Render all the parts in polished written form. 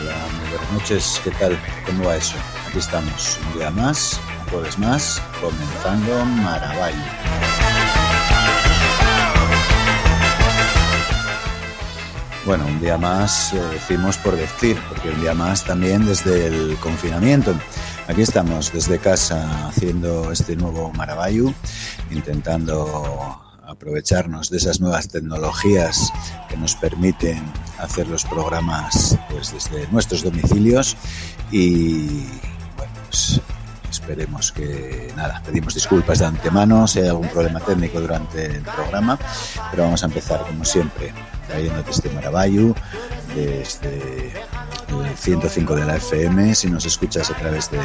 Hola, muy buenas noches, ¿qué tal? ¿Cómo va eso? Aquí estamos, un día más, un jueves más, comenzando Maravayu. Bueno, un día más decimos por decir, porque un día más también desde el confinamiento. Aquí estamos desde casa haciendo este nuevo Maravayu, intentando aprovecharnos de esas nuevas tecnologías que nos permiten hacer los programas pues desde nuestros domicilios y bueno, pues esperemos que nada, pedimos disculpas de antemano si hay algún problema técnico durante el programa, pero vamos a empezar como siempre trayéndote este Maravayu desde el 105 de la FM, si nos escuchas a través de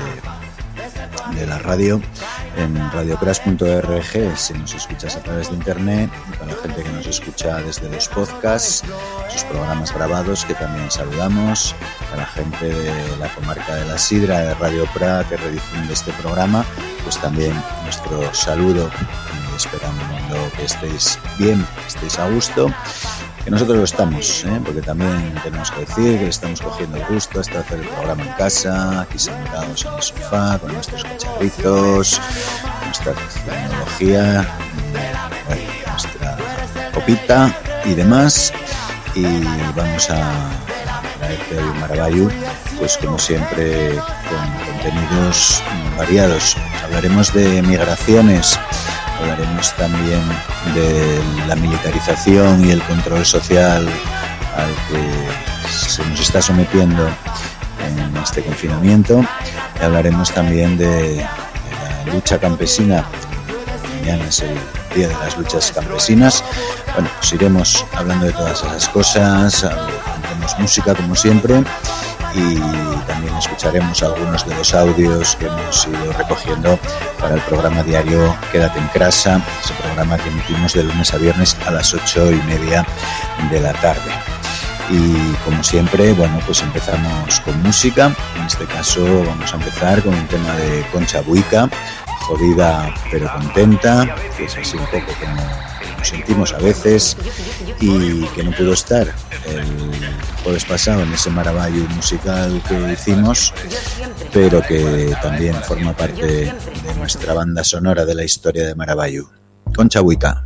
la radio, en radiocrash.org, si nos escuchas a través de internet, y para la gente que nos escucha desde los podcasts, sus programas grabados, que también saludamos, a la gente de la comarca de la Sidra, de Radio Prat, que redifunde este programa, pues también nuestro saludo, esperando que estéis bien, que estéis a gusto, que nosotros lo estamos, porque también tenemos que decir que le estamos cogiendo el gusto hasta hacer el programa en casa, aquí sentados en el sofá, con nuestros cacharritos, nuestra tecnología, bueno, nuestra copita y demás, y vamos a traerte hoy un Maravayu, pues como siempre con contenidos variados. Hablaremos de migraciones, hablaremos también de la militarización y el control social al que se nos está sometiendo en este confinamiento. Y hablaremos también de la lucha campesina. Mañana es el día de las luchas campesinas. Bueno, pues iremos hablando de todas esas cosas, tendremos música como siempre y también escucharemos algunos de los audios que hemos ido recogiendo para el programa diario Quédate en Casa, ese programa que emitimos de lunes a viernes a las 8:30 de la tarde. Y como siempre, bueno, pues empezamos con música. En este caso vamos a empezar con un tema de Concha Buica, Jodida pero contenta, que es así un poco como nos sentimos a veces, y que no pudo estar el jueves pasado en ese Maravayu musical que hicimos, pero que también forma parte de nuestra banda sonora de la historia de Maravayu. Concha Buica.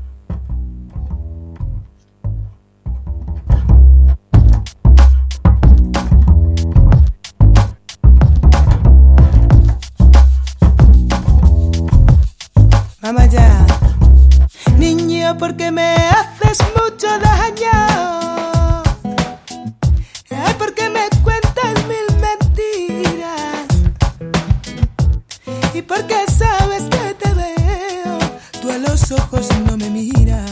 Mamá ya, niño, porque me haces mucho daño. Ay, porque me cuentas mil mentiras. Y porque sabes que te veo, tú a los ojos no me miras.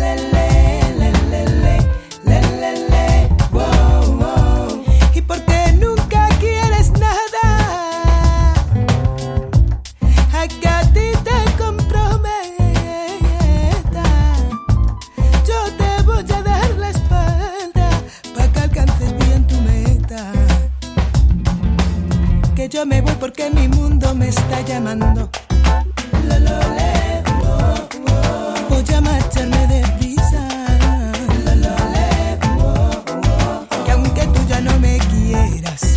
Wow, wow. Y porque nunca quieres nada. Ay, que a ti te comprometa. Yo te voy a dar la espalda para que alcances bien tu meta. Que yo me voy porque mi mundo me está llamando. Voy a marcharme deprisa. Que aunque tú ya no me quieras,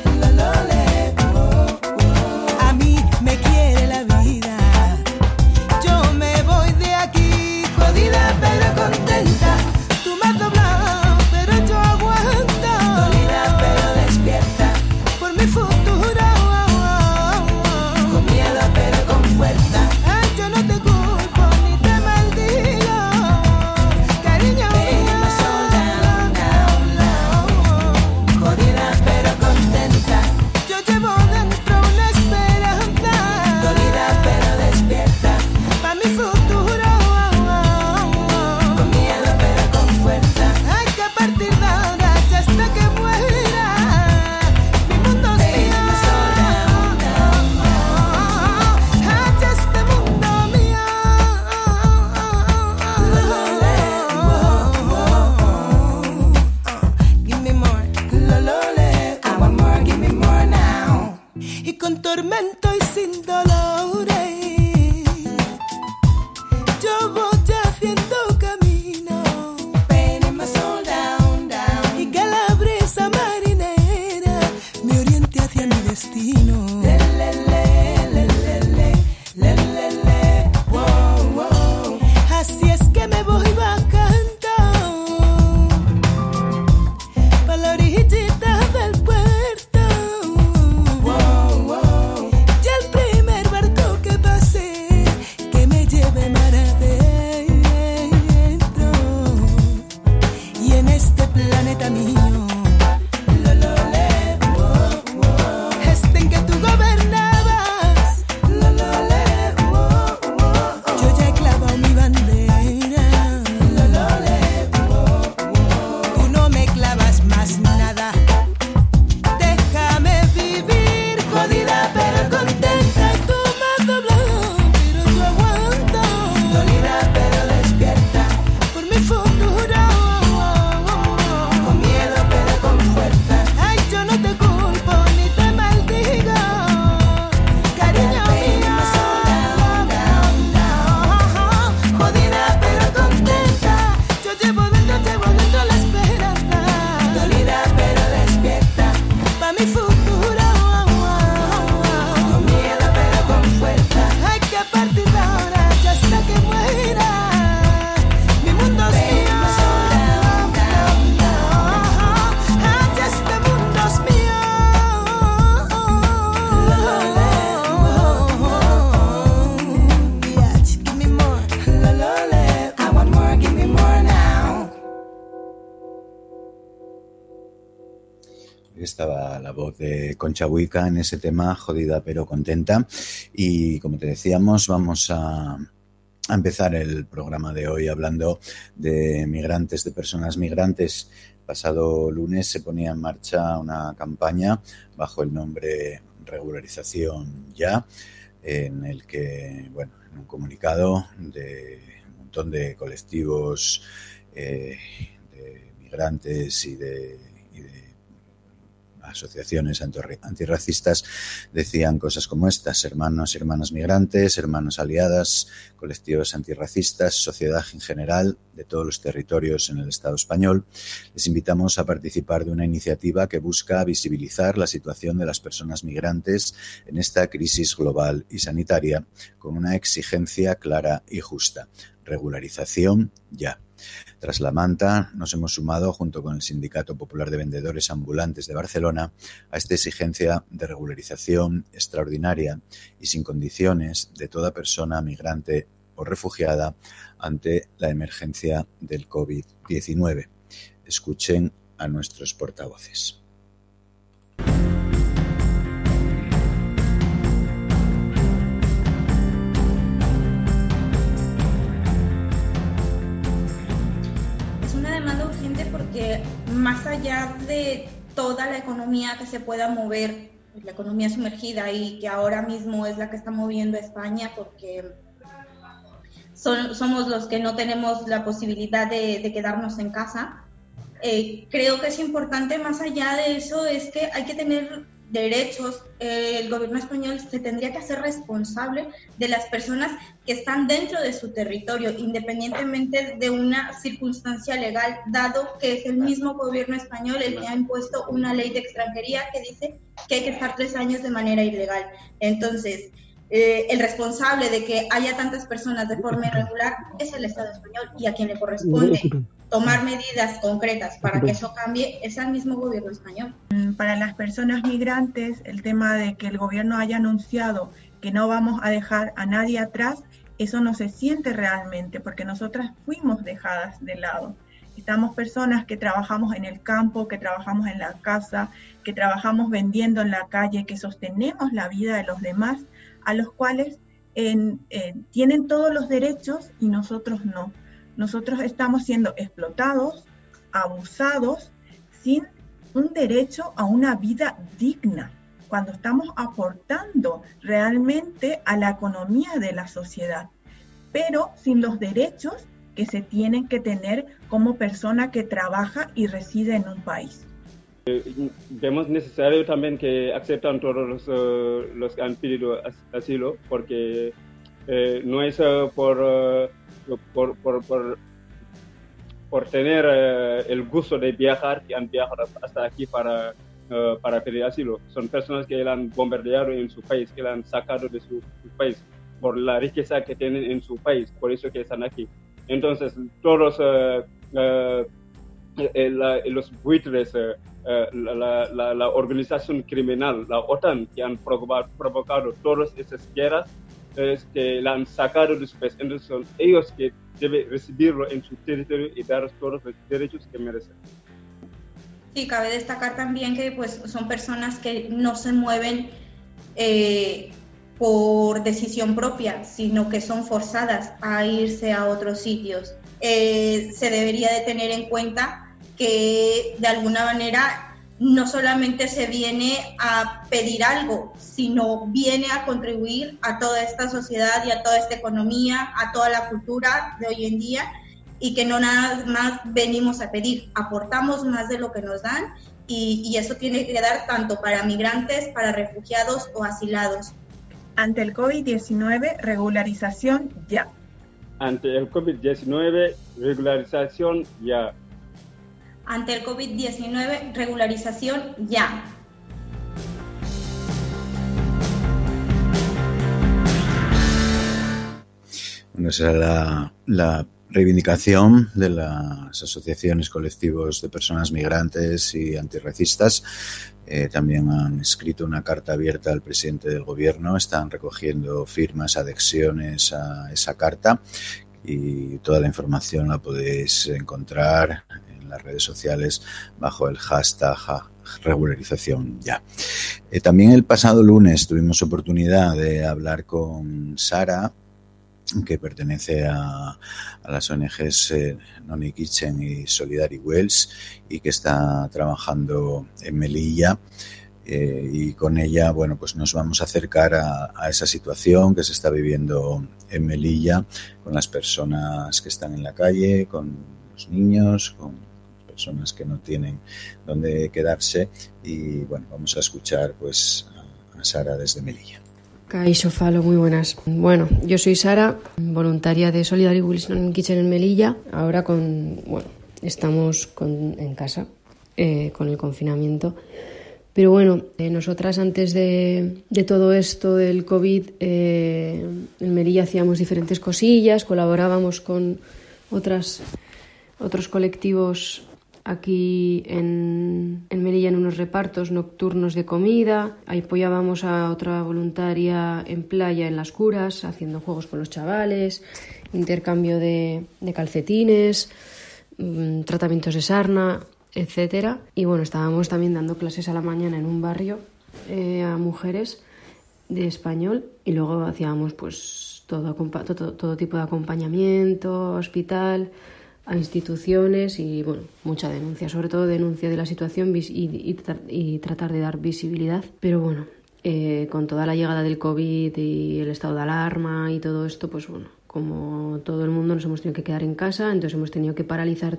a mí me quiere la vida. Yo me voy de aquí, jodida pero contenta. Tú me has doblado, pero yo aguanto. Dolida pero despierta por mi futuro. Con miedo pero con fuerza. Ay, yo no te culpo ni te maldigo, cariño mío. Jodida pero contenta. Yo llevo dentro una esperanza. Dolida pero despierta pa' mi futuro. Con miedo pero con fuerza. Ay, que a partir de ahora ya hasta que muera mi mundo es mío. Hacha este mundo mío. Give me more. I want more, give me more now. Y con tormento y sin dolores yo voy haciendo camino. Pain in my soul down, down. Y que la brisa marinera estaba la voz de Concha Buica en ese tema, Jodida pero contenta. Y como te decíamos, vamos a empezar el programa de hoy hablando de migrantes, de personas migrantes. Pasado lunes se ponía en marcha una campaña bajo el nombre Regularización Ya, en el que, bueno, en un comunicado de un montón de colectivos de migrantes y de asociaciones antirracistas decían cosas como estas: hermanos y hermanas migrantes, hermanos aliadas, colectivos antirracistas, sociedad en general de todos los territorios en el Estado español. Les invitamos a participar de una iniciativa que busca visibilizar la situación de las personas migrantes en esta crisis global y sanitaria con una exigencia clara y justa: regularización ya. Tras la manta, nos hemos sumado, junto con el Sindicato Popular de Vendedores Ambulantes de Barcelona, a esta exigencia de regularización extraordinaria y sin condiciones de toda persona migrante o refugiada ante la emergencia del COVID-19. Escuchen a nuestros portavoces. Porque más allá de toda la economía que se pueda mover, la economía sumergida y que ahora mismo es la que está moviendo España, porque somos los que no tenemos la posibilidad de quedarnos en casa, creo que es importante, más allá de eso, es que hay que tener derechos. El gobierno español se tendría que hacer responsable de las personas que están dentro de su territorio, independientemente de una circunstancia legal, dado que es el mismo gobierno español el que ha impuesto una ley de extranjería que dice que hay que estar 3 años de manera ilegal. Entonces, el responsable de que haya tantas personas de forma irregular es el Estado español, y a quien le corresponde tomar medidas concretas para que eso cambie es al mismo gobierno español. Para las personas migrantes, el tema de que el gobierno haya anunciado que no vamos a dejar a nadie atrás, eso no se siente realmente, porque nosotras fuimos dejadas de lado. Estamos personas que trabajamos en el campo, que trabajamos en la casa, que trabajamos vendiendo en la calle, que sostenemos la vida de los demás, a los cuales tienen todos los derechos y nosotros no. Nosotros estamos siendo explotados, abusados, sin un derecho a una vida digna, cuando estamos aportando realmente a la economía de la sociedad, pero sin los derechos que se tienen que tener como persona que trabaja y reside en un país. Vemos necesario también que acepten todos los que han pedido asilo, porque no es por tener el gusto de viajar que han viajado hasta aquí para pedir asilo. Son personas que la han bombardeado en su país, que la han sacado de su país por la riqueza que tienen en su país, por eso que están aquí. Entonces, todos los buitres, la organización criminal, la OTAN, que han provocado todas esas guerras, que la han sacado de su país. Entonces son ellos que deben recibirlo en su territorio y dar todos los derechos que merecen. Sí, cabe destacar también que pues, son personas que no se mueven por decisión propia, sino que son forzadas a irse a otros sitios. Se debería de tener en cuenta que de alguna manera no solamente se viene a pedir algo, sino viene a contribuir a toda esta sociedad y a toda esta economía, a toda la cultura de hoy en día, y que no nada más venimos a pedir, aportamos más de lo que nos dan, y eso tiene que dar tanto para migrantes, para refugiados o asilados. Ante el COVID-19, regularización ya. Ante el COVID-19, regularización ya. Ante el COVID-19, regularización ya. Bueno, esa era la reivindicación de las asociaciones, colectivos de personas migrantes y antirracistas. También han escrito una carta abierta al presidente del gobierno, están recogiendo firmas, adhesiones a esa carta, y toda la información la podéis encontrar en las redes sociales bajo el hashtag regularización ya. También el pasado lunes tuvimos oportunidad de hablar con Sara, que pertenece a las ONGs Noni Kitchen y Solidary Wells y que está trabajando en Melilla. Y con ella, bueno, pues nos vamos a acercar a esa situación que se está viviendo en Melilla, con las personas que están en la calle, con los niños, con personas que no tienen dónde quedarse. Y bueno, vamos a escuchar pues a Sara desde Melilla. Kaixo Falo, muy buenas. Bueno, yo soy Sara, voluntaria de Solidary Wells Kitchen en Melilla. Ahora estamos en casa con el confinamiento. Pero bueno, nosotras antes de todo esto del COVID, en Melilla hacíamos diferentes cosillas, colaborábamos con otros colectivos aquí en Melilla en unos repartos nocturnos de comida, apoyábamos a otra voluntaria en playa en Las Curas, haciendo juegos con los chavales, intercambio de calcetines, tratamientos de sarna, etcétera. Y bueno, estábamos también dando clases a la mañana en un barrio a mujeres de español y luego hacíamos pues todo tipo de acompañamiento, hospital, a instituciones y bueno, mucha denuncia, sobre todo denuncia de la situación y tratar de dar visibilidad. Pero bueno, con toda la llegada del COVID y el estado de alarma y todo esto, pues bueno, como todo el mundo nos hemos tenido que quedar en casa, entonces hemos tenido que paralizar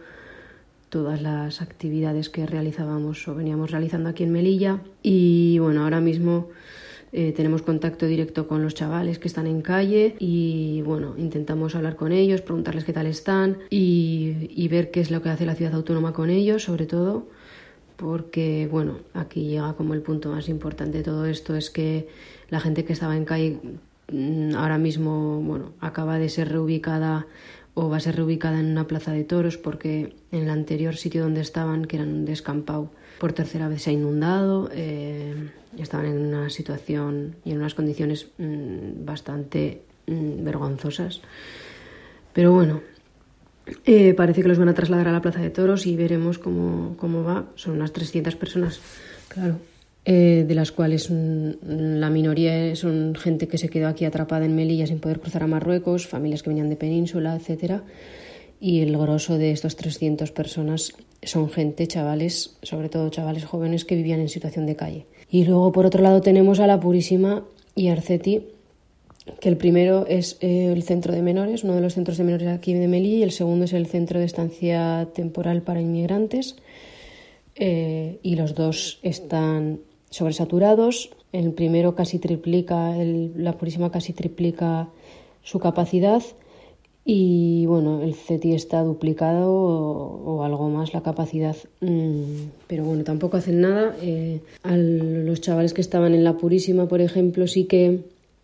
todas las actividades que realizábamos o veníamos realizando aquí en Melilla. Y bueno, ahora mismo tenemos contacto directo con los chavales que están en calle y bueno, intentamos hablar con ellos, preguntarles qué tal están y ver qué es lo que hace la ciudad autónoma con ellos, sobre todo porque bueno, aquí llega como el punto más importante de todo esto, es que la gente que estaba en calle ahora mismo bueno, acaba de ser reubicada o va a ser reubicada en una plaza de toros porque en el anterior sitio donde estaban, que era un descampado, por tercera vez se ha inundado, estaban en una situación y en unas condiciones bastante vergonzosas. Pero bueno, parece que los van a trasladar a la plaza de toros y veremos cómo va. Son unas 300 personas, claro, de las cuales la minoría son gente que se quedó aquí atrapada en Melilla sin poder cruzar a Marruecos, familias que venían de península, etcétera. Y el grosso de estos 300 personas son gente, chavales, sobre todo chavales jóvenes que vivían en situación de calle. Y luego, por otro lado, tenemos a La Purísima y Arceti, que el primero es el centro de menores, uno de los centros de menores aquí de Melilla, y el segundo es el centro de estancia temporal para inmigrantes. Y los dos están sobresaturados. El primero casi triplica, La Purísima casi triplica su capacidad. Y bueno, el CETI está duplicado o algo más la capacidad, pero bueno, tampoco hacen nada. A los chavales que estaban en La Purísima, por ejemplo, sí que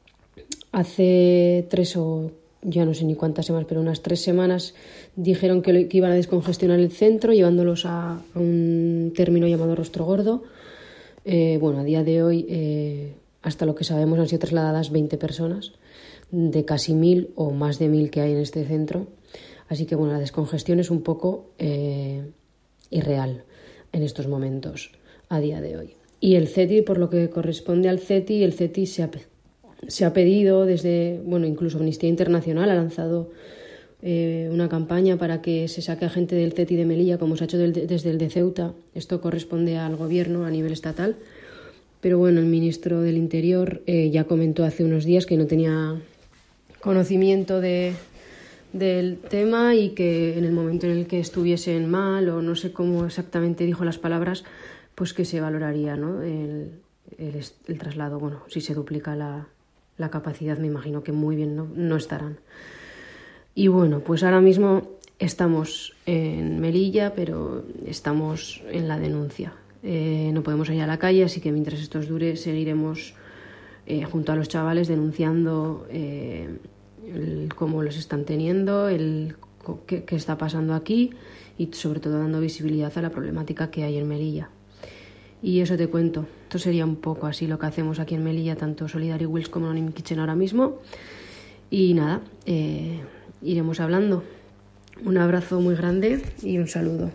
hace 3 o ya no sé ni cuántas semanas, pero unas 3 semanas dijeron que iban a descongestionar el centro llevándolos a un término llamado Rostro Gordo. Bueno, a día de hoy, hasta lo que sabemos, han sido trasladadas 20 personas de casi 1.000 o más de 1.000 que hay en este centro. Así que bueno, la descongestión es un poco irreal en estos momentos, a día de hoy. Y el CETI, por lo que corresponde al CETI, el CETI se ha pedido desde, bueno, incluso Amnistía Internacional ha lanzado una campaña para que se saque a gente del CETI de Melilla, como se ha hecho desde el de Ceuta. Esto corresponde al gobierno a nivel estatal. Pero bueno, el ministro del Interior ya comentó hace unos días que no tenía conocimiento del tema y que en el momento en el que estuviesen mal, o no sé cómo exactamente dijo las palabras, pues que se valoraría, ¿no?, el traslado. Bueno, si se duplica la capacidad, me imagino que muy bien no estarán. Y bueno, pues ahora mismo estamos en Melilla, pero estamos en la denuncia. No podemos ir a la calle, así que mientras esto dure seguiremos junto a los chavales denunciando cómo los están teniendo, qué está pasando aquí y sobre todo dando visibilidad a la problemática que hay en Melilla. Y eso te cuento. Esto sería un poco así lo que hacemos aquí en Melilla, tanto Solidary Wells como Noni Kitchen ahora mismo. Y nada, iremos hablando. Un abrazo muy grande y un saludo.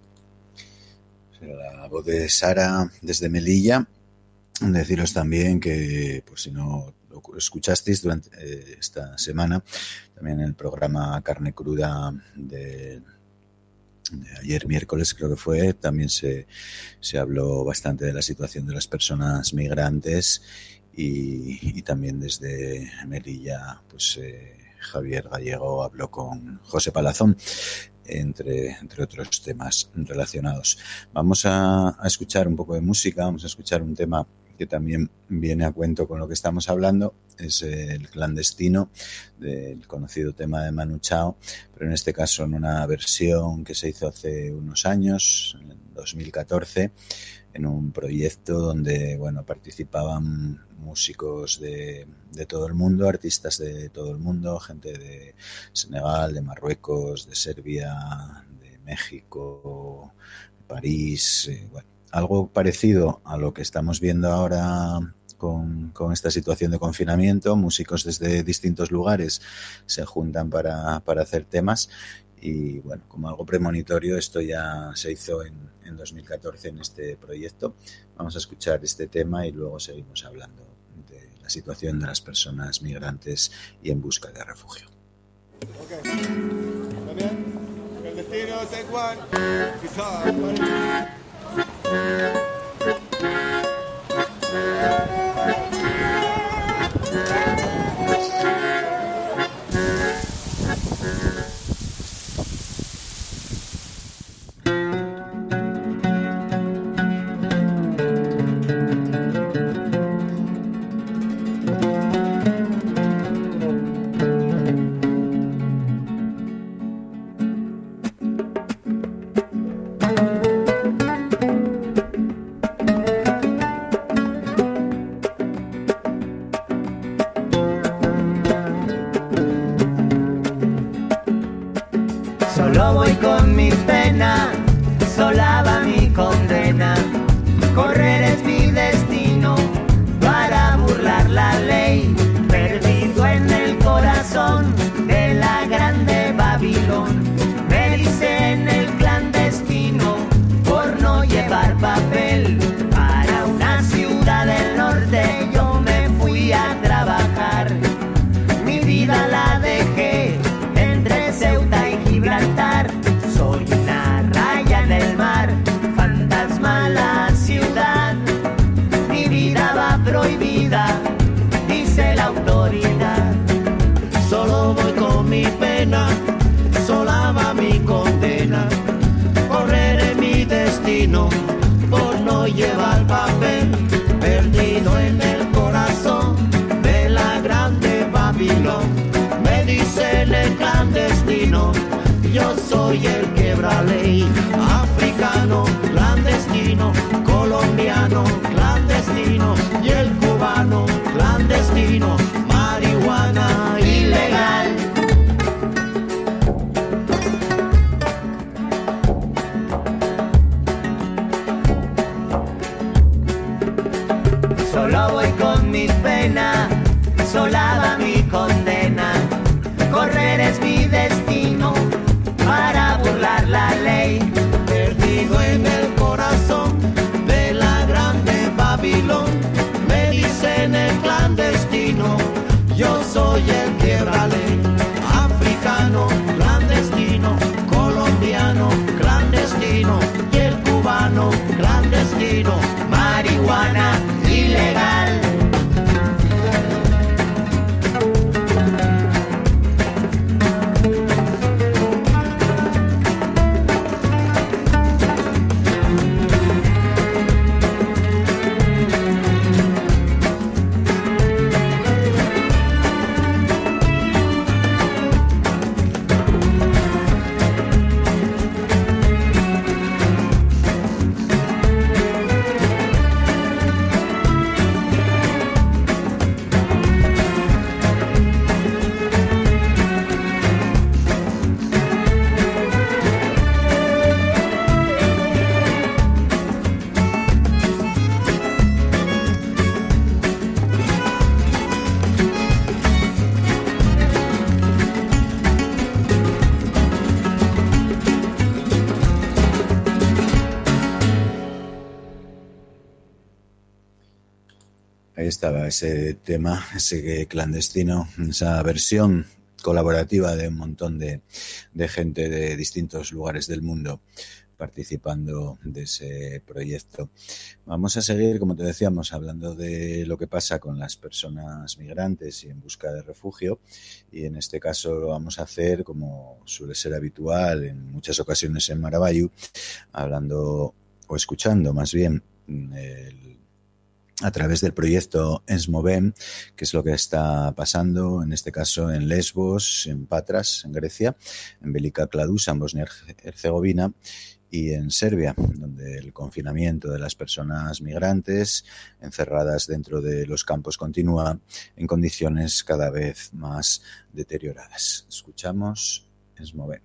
La voz de Sara desde Melilla. Deciros también que, pues si no lo escuchasteis durante esta semana, también en el programa Carne Cruda de ayer miércoles creo que fue, también se habló bastante de la situación de las personas migrantes y también desde Melilla, pues Javier Gallego habló con José Palazón, entre otros temas relacionados. Vamos a escuchar un poco de música, vamos a escuchar un tema que también viene a cuento con lo que estamos hablando, es el Clandestino, del conocido tema de Manu Chao, pero en este caso en una versión que se hizo hace unos años, en 2014, en un proyecto donde participaban músicos de todo el mundo, artistas de todo el mundo, gente de Senegal, de Marruecos, de Serbia, de México, de París, algo parecido a lo que estamos viendo ahora con esta situación de confinamiento. Músicos desde distintos lugares se juntan para hacer temas y como algo premonitorio esto ya se hizo en 2014 en este proyecto. Vamos a escuchar este tema y luego seguimos hablando de la situación de las personas migrantes y en busca de refugio. Okay. ¿Está bien? El destino, take one. Quizás. Solo voy con mi pena, sola va mi condena. Correr es mi destino para burlar la ley. Perdido en el corazón de la grande Babilón. Me dicen el clandestino por no llevar papel. Para una ciudad del norte yo me fui a trabajar. Mi vida la dejé entre Ceuta y Gibraltar. Soy una raya en el mar, fantasma la ciudad. Mi vida va prohibida, dice la autoridad. Solo voy con mi pena, sola va mi condena. Correré mi destino por no llevar papel. Perdido en el corazón de la grande Babilón. Me dicen el clandestino, yo soy el quebra ley. Africano, clandestino, colombiano, clandestino, y el cubano, clandestino, marihuana ilegal. Solo voy con mi pena, sola va mi condena. Correr es mi destino para burlar la ley. Perdido en el corazón de la grande Babilón. Me dicen el clandestino, yo soy el quiebra ley. Africano, clandestino, colombiano, clandestino, y el cubano, clandestino, Marihuana ilegal. Ahí estaba ese tema, ese clandestino, esa versión colaborativa de un montón de gente de distintos lugares del mundo participando de ese proyecto. Vamos a seguir, como te decíamos, hablando de lo que pasa con las personas migrantes y en busca de refugio, y en este caso lo vamos a hacer, como suele ser habitual en muchas ocasiones en Marabayu, hablando o escuchando más bien a través del proyecto ESMOVEM, que es lo que está pasando, en este caso en Lesbos, en Patras, en Grecia, en Velika Kladuša, en Bosnia-Herzegovina, y en Serbia, donde el confinamiento de las personas migrantes encerradas dentro de los campos continúa en condiciones cada vez más deterioradas. Escuchamos ESMOVEM.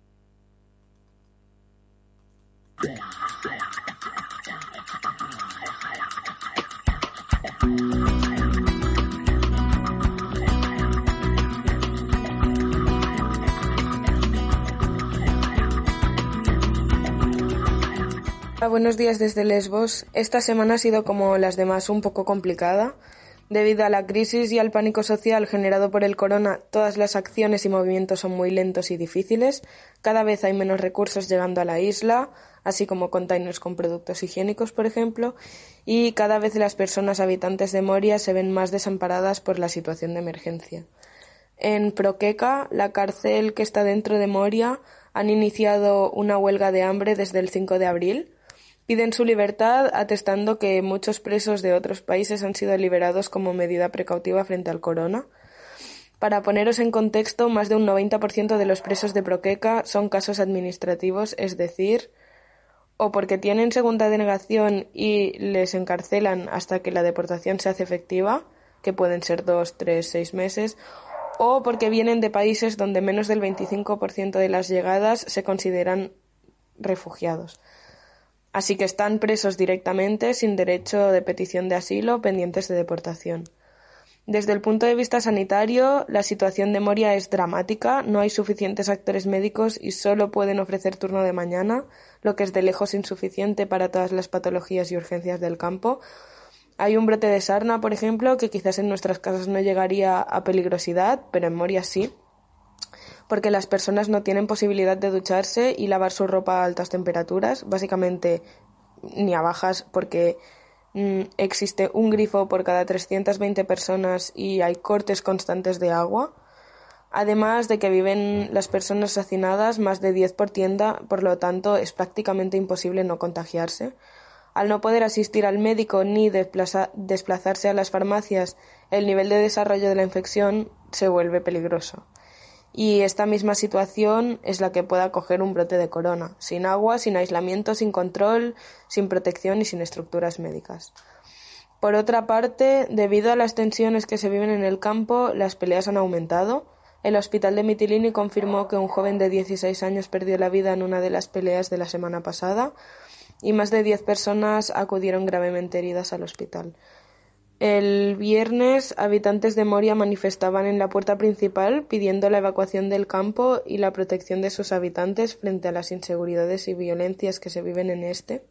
Buenos días desde Lesbos. Esta semana ha sido como las demás un poco complicada. Debido a la crisis y al pánico social generado por el corona, todas las acciones y movimientos son muy lentos y difíciles. Cada vez hay menos recursos llegando a la isla, así como containers con productos higiénicos, por ejemplo, y cada vez las personas habitantes de Moria se ven más desamparadas por la situación de emergencia. En Proqueca, la cárcel que está dentro de Moria, han iniciado una huelga de hambre desde el 5 de abril. Piden su libertad, atestando que muchos presos de otros países han sido liberados como medida precautiva frente al corona. Para poneros en contexto, más de un 90% de los presos de Proqueca son casos administrativos, es decir, o porque tienen segunda denegación y les encarcelan hasta que la deportación se hace efectiva, que pueden ser 2, 3, 6 meses, o porque vienen de países donde menos del 25% de las llegadas se consideran refugiados. Así que están presos directamente, sin derecho de petición de asilo, pendientes de deportación. Desde el punto de vista sanitario, la situación de Moria es dramática, no hay suficientes actores médicos y solo pueden ofrecer turno de mañana, lo que es de lejos insuficiente para todas las patologías y urgencias del campo. Hay un brote de sarna, por ejemplo, que quizás en nuestras casas no llegaría a peligrosidad, pero en Moria sí, porque las personas no tienen posibilidad de ducharse y lavar su ropa a altas temperaturas, básicamente ni a bajas, porque existe un grifo por cada 320 personas y hay cortes constantes de agua. Además de que viven las personas hacinadas más de 10 por tienda, por lo tanto es prácticamente imposible no contagiarse. Al no poder asistir al médico ni desplazarse a las farmacias, el nivel de desarrollo de la infección se vuelve peligroso. Y esta misma situación es la que puede acoger un brote de corona, sin agua, sin aislamiento, sin control, sin protección y sin estructuras médicas. Por otra parte, debido a las tensiones que se viven en el campo, las peleas han aumentado. El hospital de Mitilini confirmó que un joven de 16 años perdió la vida en una de las peleas de la semana pasada y más de 10 personas acudieron gravemente heridas al hospital. El viernes, habitantes de Moria manifestaban en la puerta principal pidiendo la evacuación del campo y la protección de sus habitantes frente a las inseguridades y violencias que se viven en este.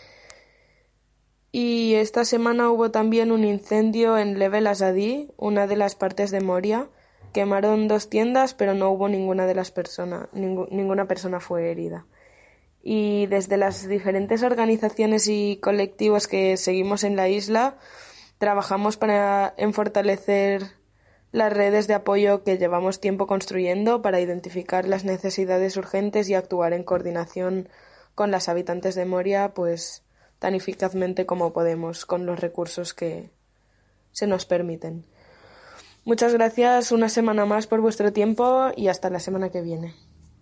Y esta semana hubo también un incendio en Level Azadi, una de las partes de Moria. Quemaron 2 tiendas, pero no hubo ninguna persona fue herida. Y desde las diferentes organizaciones y colectivos que seguimos en la isla, trabajamos en fortalecer las redes de apoyo que llevamos tiempo construyendo para identificar las necesidades urgentes y actuar en coordinación con las habitantes de Moria, pues tan eficazmente como podemos con los recursos que se nos permiten. Muchas gracias una semana más por vuestro tiempo y hasta la semana que viene.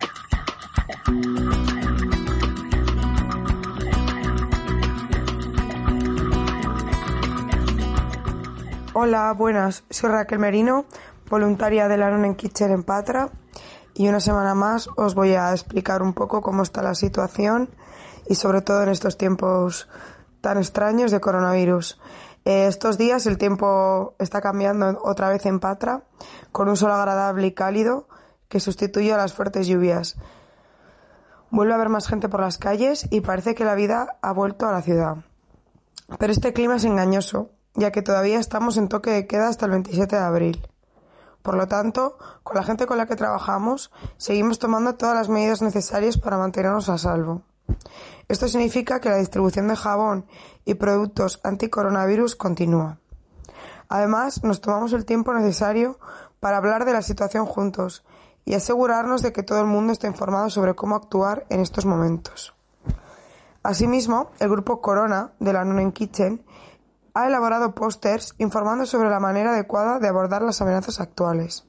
Hola, buenas. Soy Raquel Merino, voluntaria de la Nonen Kitchen en Patra, y una semana más os voy a explicar un poco cómo está la situación y sobre todo en estos tiempos tan extraños de coronavirus. Estos días el tiempo está cambiando otra vez en Patra, con un sol agradable y cálido que sustituye a las fuertes lluvias. Vuelve a haber más gente por las calles y parece que la vida ha vuelto a la ciudad. Pero este clima es engañoso, ya que todavía estamos en toque de queda hasta el 27 de abril. Por lo tanto, con la gente con la que trabajamos, seguimos tomando todas las medidas necesarias para mantenernos a salvo. Esto significa que la distribución de jabón y productos anticoronavirus continúa. Además, nos tomamos el tiempo necesario para hablar de la situación juntos y asegurarnos de que todo el mundo está informado sobre cómo actuar en estos momentos. Asimismo, el grupo Corona de la Nonen Kitchen ha elaborado pósters informando sobre la manera adecuada de abordar las amenazas actuales.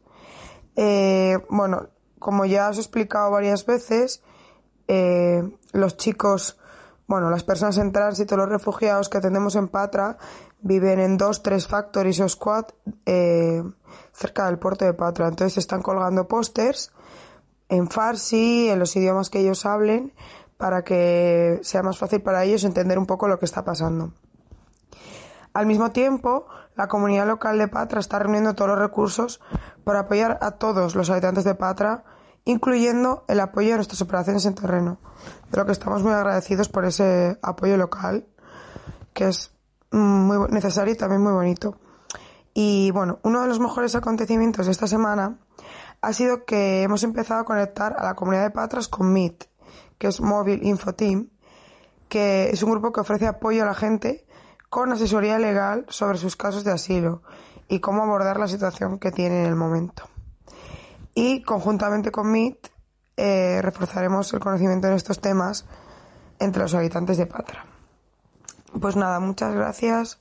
Como ya os he explicado varias veces, los chicos, las personas en tránsito, los refugiados que atendemos en Patra, viven en 2-3 factories o squad cerca del puerto de Patra. Entonces están colgando pósters en farsi, en los idiomas que ellos hablen, para que sea más fácil para ellos entender un poco lo que está pasando. Al mismo tiempo, la comunidad local de Patra está reuniendo todos los recursos para apoyar a todos los habitantes de Patra, incluyendo el apoyo a nuestras operaciones en terreno, de lo que estamos muy agradecidos por ese apoyo local, que es muy necesario y también muy bonito. Y uno de los mejores acontecimientos de esta semana ha sido que hemos empezado a conectar a la comunidad de Patras con MIT, que es Mobile Info Team, que es un grupo que ofrece apoyo a la gente con asesoría legal sobre sus casos de asilo y cómo abordar la situación que tienen en el momento. Y conjuntamente con MIT reforzaremos el conocimiento en estos temas entre los habitantes de Patra. Pues nada, muchas gracias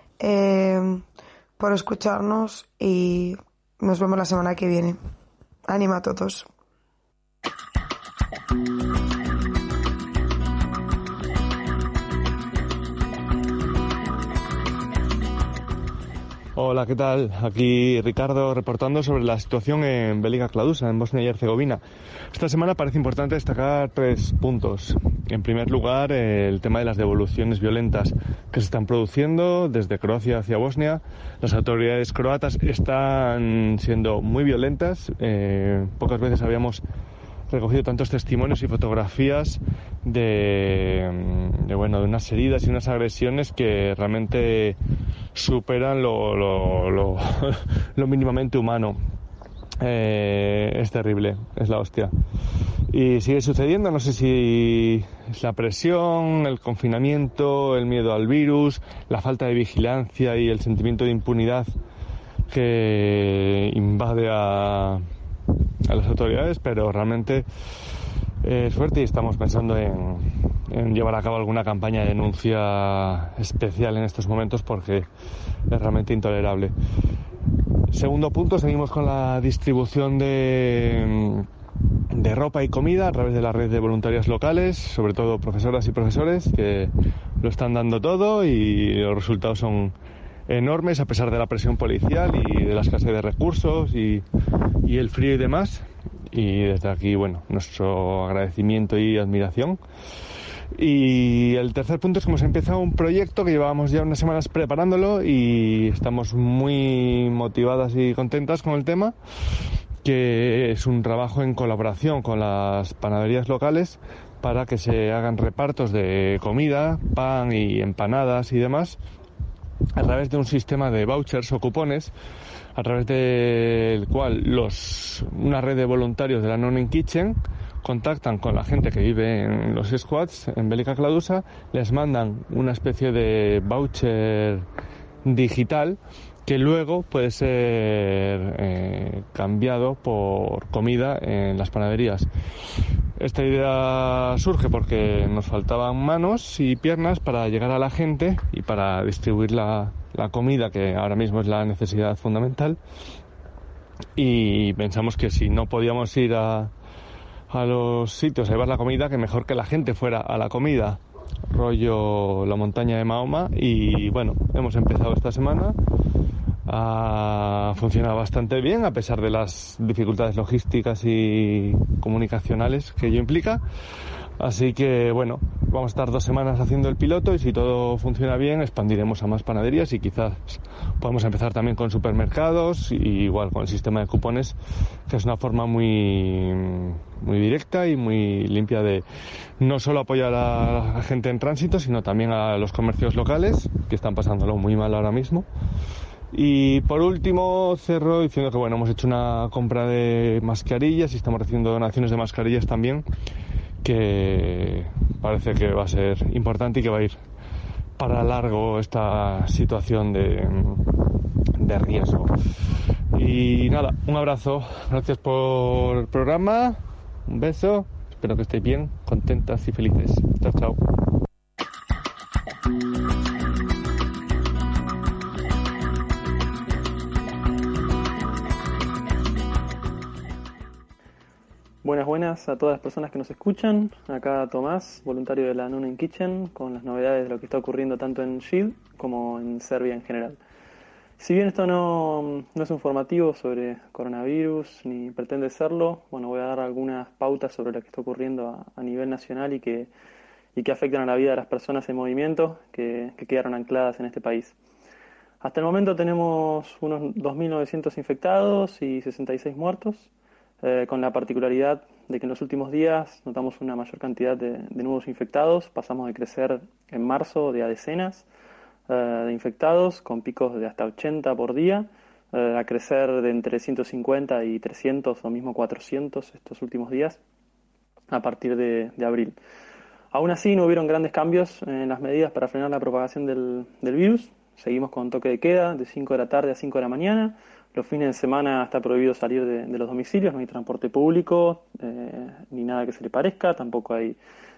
por escucharnos y nos vemos la semana que viene. ¡Ánimo a todos! Hola, ¿qué tal? Aquí Ricardo reportando sobre la situación en Velika Kladuša, en Bosnia y Herzegovina. Esta semana parece importante destacar 3 puntos. En primer lugar, el tema de las devoluciones violentas que se están produciendo desde Croacia hacia Bosnia. Las autoridades croatas están siendo muy violentas. Pocas veces habíamos recogido tantos testimonios y fotografías de unas heridas y unas agresiones que realmente superan lo mínimamente humano. Es terrible, es la hostia. Y sigue sucediendo, no sé si es la presión, el confinamiento, el miedo al virus, la falta de vigilancia y el sentimiento de impunidad que invade a las autoridades, pero realmente es fuerte y estamos pensando en llevar a cabo alguna campaña de denuncia especial en estos momentos porque es realmente intolerable. Segundo punto, seguimos con la distribución de ropa y comida a través de la red de voluntarios locales, sobre todo profesoras y profesores que lo están dando todo y los resultados son enormes a pesar de la presión policial y de la escasez de recursos y el frío y demás. Y desde aquí, nuestro agradecimiento y admiración. Y el tercer punto es que hemos empezado un proyecto que llevábamos ya unas semanas preparándolo y estamos muy motivadas y contentas con el tema, que es un trabajo en colaboración con las panaderías locales para que se hagan repartos de comida, pan y empanadas y demás a través de un sistema de vouchers o cupones, a través del cual una red de voluntarios de la Nonen Kitchen contactan con la gente que vive en los squads en Velika Kladuša, les mandan una especie de voucher digital que luego puede ser cambiado por comida en las panaderías. Esta idea surge porque nos faltaban manos y piernas para llegar a la gente y para distribuir la comida, que ahora mismo es la necesidad fundamental, y pensamos que si no podíamos ir a los sitios a llevar la comida, que mejor que la gente fuera a la comida, rollo la montaña de Mahoma. Y hemos empezado esta semana, ha funcionado bastante bien a pesar de las dificultades logísticas y comunicacionales que ello implica, Así que, bueno, vamos a estar 2 semanas haciendo el piloto y si todo funciona bien, expandiremos a más panaderías y quizás podamos empezar también con supermercados y igual con el sistema de cupones, que es una forma muy directa y muy limpia de no solo apoyar a la gente en tránsito, sino también a los comercios locales, que están pasándolo muy mal ahora mismo. Y por último cerro diciendo que bueno, hemos hecho una compra de mascarillas y estamos recibiendo donaciones de mascarillas también, que parece que va a ser importante y que va a ir para largo esta situación de riesgo. Y nada, un abrazo, gracias por el programa, un beso, espero que estéis bien, contentas y felices. Chao, chao. Buenas a todas las personas que nos escuchan. Acá Tomás, voluntario de la Nunen Kitchen, con las novedades de lo que está ocurriendo tanto en Shid como en Serbia en general. Si bien esto no es un formativo sobre coronavirus, ni pretende serlo, bueno, voy a dar algunas pautas sobre lo que está ocurriendo a nivel nacional y que afectan a la vida de las personas en movimiento que quedaron ancladas en este país. Hasta el momento tenemos unos 2.900 infectados y 66 muertos. Con la particularidad de que en los últimos días notamos una mayor cantidad de nuevos infectados. Pasamos de crecer en marzo de a decenas de infectados, con picos de hasta 80 por día, a crecer de entre 150 y 300 o mismo 400 estos últimos días, a partir de abril. Aún así no hubieron grandes cambios en las medidas para frenar la propagación del virus. Seguimos con toque de queda de 5 de la tarde a 5 de la mañana. Los fines de semana está prohibido salir de los domicilios, no hay transporte público, ni nada que se le parezca, tampoco hay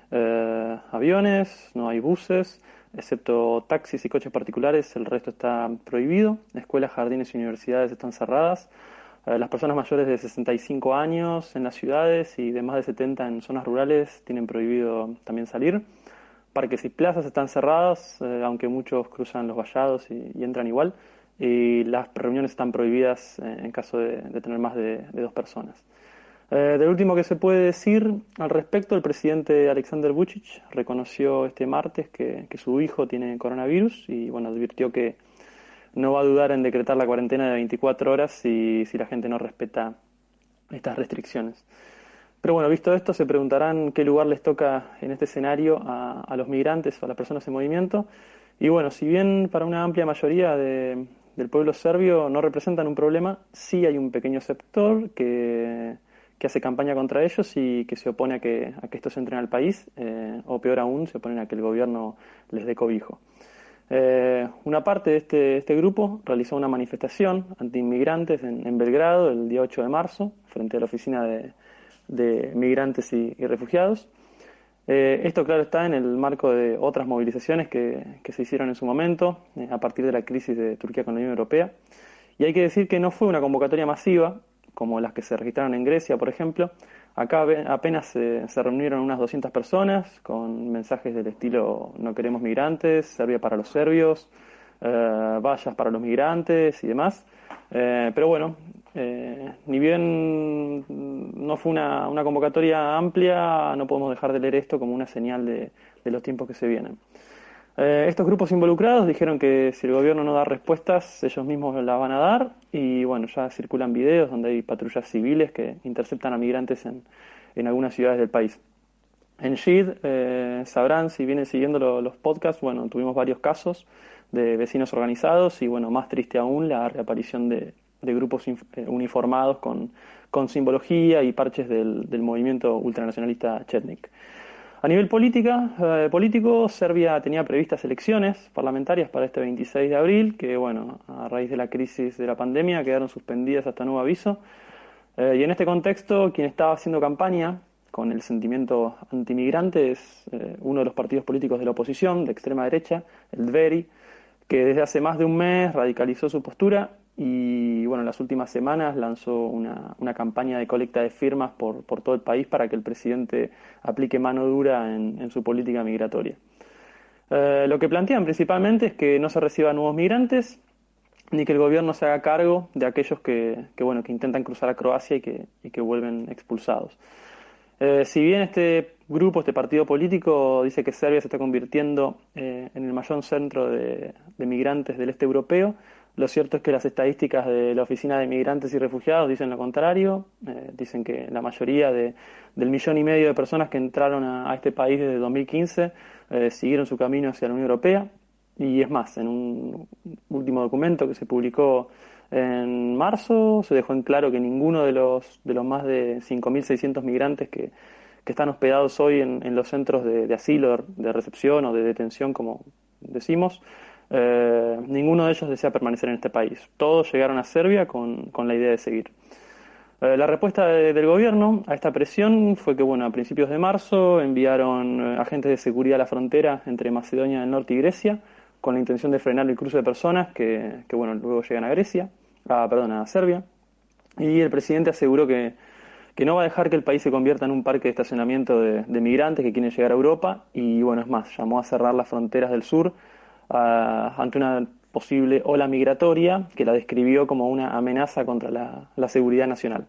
aviones, no hay buses, excepto taxis y coches particulares, el resto está prohibido. Escuelas, jardines y universidades están cerradas. Las personas mayores de 65 años en las ciudades y de más de 70 en zonas rurales tienen prohibido también salir. Parques y plazas están cerradas, aunque muchos cruzan los vallados y entran igual. Y las reuniones están prohibidas en caso de tener más de 2 personas. Del último que se puede decir al respecto, el presidente Aleksandar Vučić reconoció este martes que su hijo tiene coronavirus y bueno, advirtió que no va a dudar en decretar la cuarentena de 24 horas si la gente no respeta estas restricciones. Pero bueno, visto esto, se preguntarán qué lugar les toca en este escenario a los migrantes o a las personas en movimiento. Y bueno, si bien para una amplia mayoría del pueblo serbio no representan un problema, sí hay un pequeño sector que hace campaña contra ellos y que se opone a que estos entren al país, o peor aún, se oponen a que el gobierno les dé cobijo. Una parte de este grupo realizó una manifestación anti-inmigrantes en Belgrado el día 8 de marzo, frente a la oficina de migrantes y refugiados. Esto, claro, está en el marco de otras movilizaciones que se hicieron en su momento, a partir de la crisis de Turquía con la Unión Europea. Y hay que decir que no fue una convocatoria masiva, como las que se registraron en Grecia, por ejemplo. Acá apenas se reunieron unas 200 personas, con mensajes del estilo "no queremos migrantes", "Serbia para los serbios", "vallas para los migrantes" y demás. Pero bueno, ni bien no fue una convocatoria amplia, no podemos dejar de leer esto como una señal de los tiempos que se vienen. Estos grupos involucrados dijeron que si el gobierno no da respuestas, ellos mismos las van a dar, y bueno, ya circulan videos donde hay patrullas civiles que interceptan a migrantes en algunas ciudades del país. En Shid, sabrán, si vienen siguiendo los podcasts, bueno, tuvimos varios casos de vecinos organizados y bueno, más triste aún, la reaparición de grupos uniformados con simbología y parches del movimiento ultranacionalista Chetnik. A nivel político, Serbia tenía previstas elecciones parlamentarias para este 26 de abril, que bueno, a raíz de la crisis de la pandemia quedaron suspendidas hasta nuevo aviso. Y en este contexto, quien estaba haciendo campaña con el sentimiento antimigrante es uno de los partidos políticos de la oposición, de extrema derecha, el Dveri, que desde hace más de un mes radicalizó su postura y bueno, en las últimas semanas lanzó una campaña de colecta de firmas por todo el país para que el presidente aplique mano dura en su política migratoria. Lo que plantean principalmente es que no se reciban nuevos migrantes ni que el gobierno se haga cargo de aquellos que intentan cruzar a Croacia y que vuelven expulsados. Si bien este grupo, este partido político, dice que Serbia se está convirtiendo en el mayor centro de migrantes del este europeo. Lo cierto es que las estadísticas de la Oficina de Migrantes y Refugiados dicen lo contrario. Dicen que la mayoría del 1,5 millones de personas que entraron a este país desde 2015 siguieron su camino hacia la Unión Europea. Y es más, en un último documento que se publicó en marzo se dejó en claro que ninguno de los más de 5.600 migrantes que están hospedados hoy en los centros de asilo, de recepción o de detención, como decimos, ninguno de ellos desea permanecer en este país. Todos llegaron a Serbia con la idea de seguir. La respuesta del gobierno a esta presión fue que, a principios de marzo enviaron agentes de seguridad a la frontera entre Macedonia del Norte y Grecia con la intención de frenar el cruce de personas que luego llegan a Serbia. Y el presidente aseguró que no va a dejar que el país se convierta en un parque de estacionamiento de migrantes que quieren llegar a Europa. Y es más, llamó a cerrar las fronteras del sur ante una posible ola migratoria que la describió como una amenaza contra la seguridad nacional.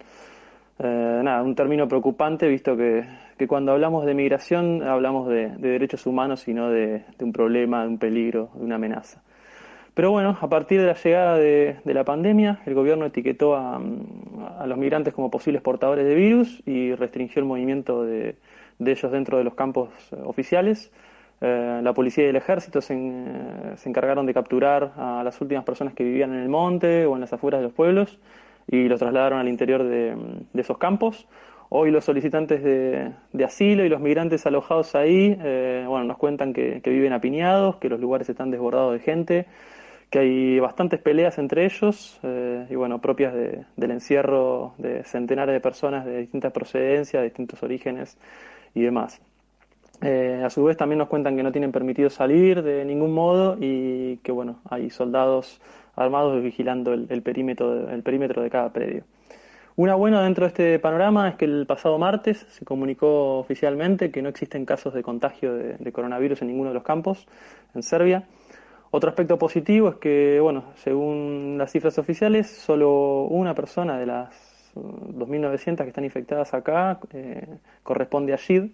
Un término preocupante, visto que cuando hablamos de migración hablamos de derechos humanos y no de un problema, de un peligro, de una amenaza. Pero a partir de la llegada de la pandemia, el gobierno etiquetó a los migrantes como posibles portadores de virus y restringió el movimiento de ellos dentro de los campos oficiales. La policía y el ejército se encargaron de capturar a las últimas personas que vivían en el monte o en las afueras de los pueblos y los trasladaron al interior de esos campos. Hoy los solicitantes de asilo y los migrantes alojados ahí nos cuentan que viven apiñados, que los lugares están desbordados de gente, que hay bastantes peleas entre ellos propias del encierro de centenares de personas de distintas procedencias, de distintos orígenes y demás. A su vez también nos cuentan que no tienen permitido salir de ningún modo y que hay soldados armados vigilando el perímetro de cada predio. Una buena dentro de este panorama es que el pasado martes se comunicó oficialmente que no existen casos de contagio de coronavirus en ninguno de los campos en Serbia. Otro aspecto positivo es que, según las cifras oficiales, solo una persona de las 2.900 que están infectadas acá corresponde a SHID.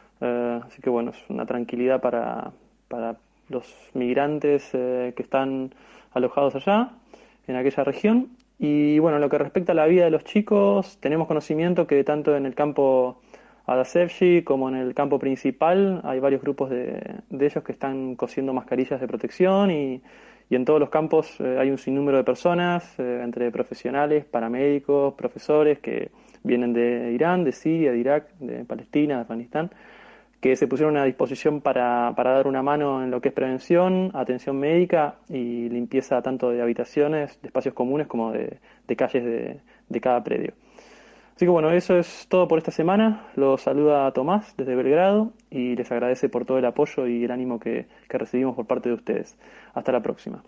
Así que es una tranquilidad para los migrantes que están alojados allá, en aquella región. Y lo que respecta a la vida de los chicos, tenemos conocimiento que tanto en el campo Adasevci como en el campo principal hay varios grupos de ellos que están cosiendo mascarillas de protección y en todos los campos hay un sinnúmero de personas, entre profesionales, paramédicos, profesores que vienen de Irán, de Siria, de Irak, de Palestina, de Afganistán, que se pusieron a disposición para dar una mano en lo que es prevención, atención médica y limpieza tanto de habitaciones, de espacios comunes como de calles de cada predio. Así que eso es todo por esta semana. Los saluda Tomás desde Belgrado y les agradece por todo el apoyo y el ánimo que recibimos por parte de ustedes. Hasta la próxima.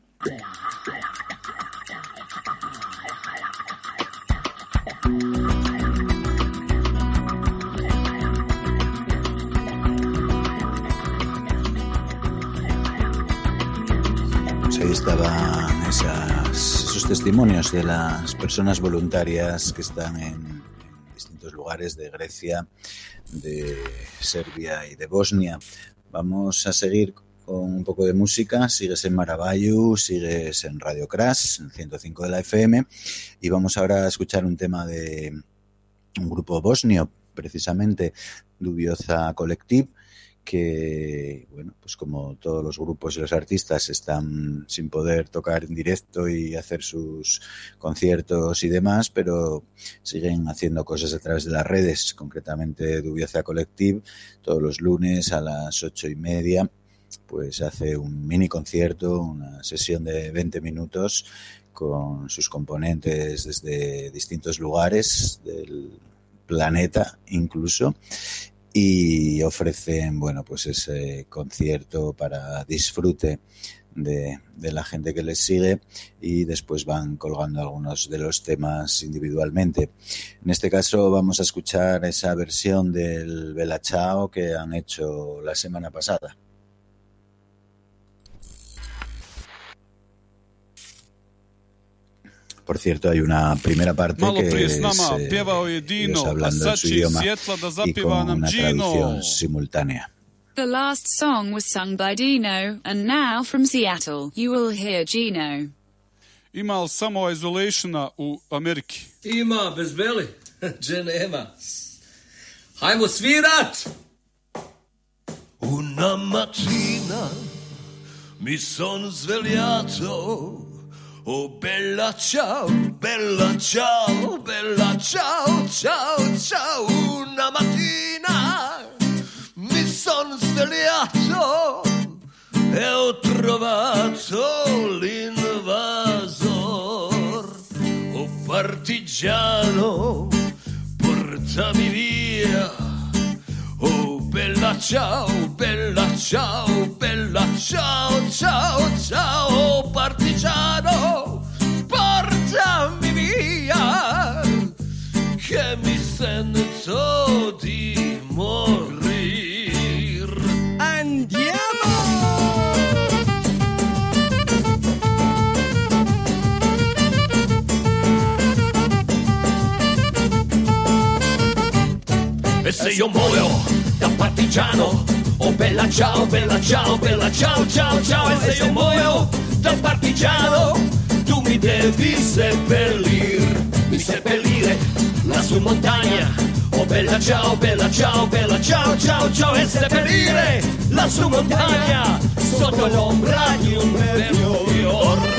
Ahí estaban esos testimonios de las personas voluntarias que están en distintos lugares de Grecia, de Serbia y de Bosnia. Vamos a seguir con un poco de música. Sigues en Marabayu, sigues en Radio Crash, en 105 de la FM, y vamos ahora a escuchar un tema de un grupo bosnio, precisamente Dubioza Collective, que, pues como todos los grupos y los artistas están sin poder tocar en directo y hacer sus conciertos y demás, pero siguen haciendo cosas a través de las redes, concretamente Dubioza Collective, todos los lunes a las 8:30, pues hace un mini concierto, una sesión de 20 minutos con sus componentes desde distintos lugares del planeta incluso, y ofrecen, pues ese concierto para disfrute de la gente que les sigue, y después van colgando algunos de los temas individualmente. En este caso vamos a escuchar esa versión del Bella Ciao que han hecho la semana pasada. Por cierto, hay una primera parte que es ellos hablando en su idioma y con una traducción simultánea. The last song was sung by Dino, and now from Seattle, you will hear Gino. Ima samoizolationa u Ameriki? Ima, bez beli. Že nema. Hajmo svirat! Una mattina mi son svegliato. Oh bella ciao, bella ciao, bella ciao, ciao, ciao. Una mattina mi son svegliato e ho trovato l'invasor. Oh partigiano, portami via. Oh bella ciao, bella ciao, bella ciao, ciao, ciao. Oh partigiano, portami via, che mi sento di morir. Andiamo! E se io muoio da partigiano, oh bella ciao, bella ciao, bella ciao, ciao, ciao. E se io muoio da partigiano, tu mi devi seppellire lassù in montagna. Oh bella ciao, bella ciao, bella ciao, ciao, ciao. E seppellire lassù in montagna, sotto l'ombra di un bel fior.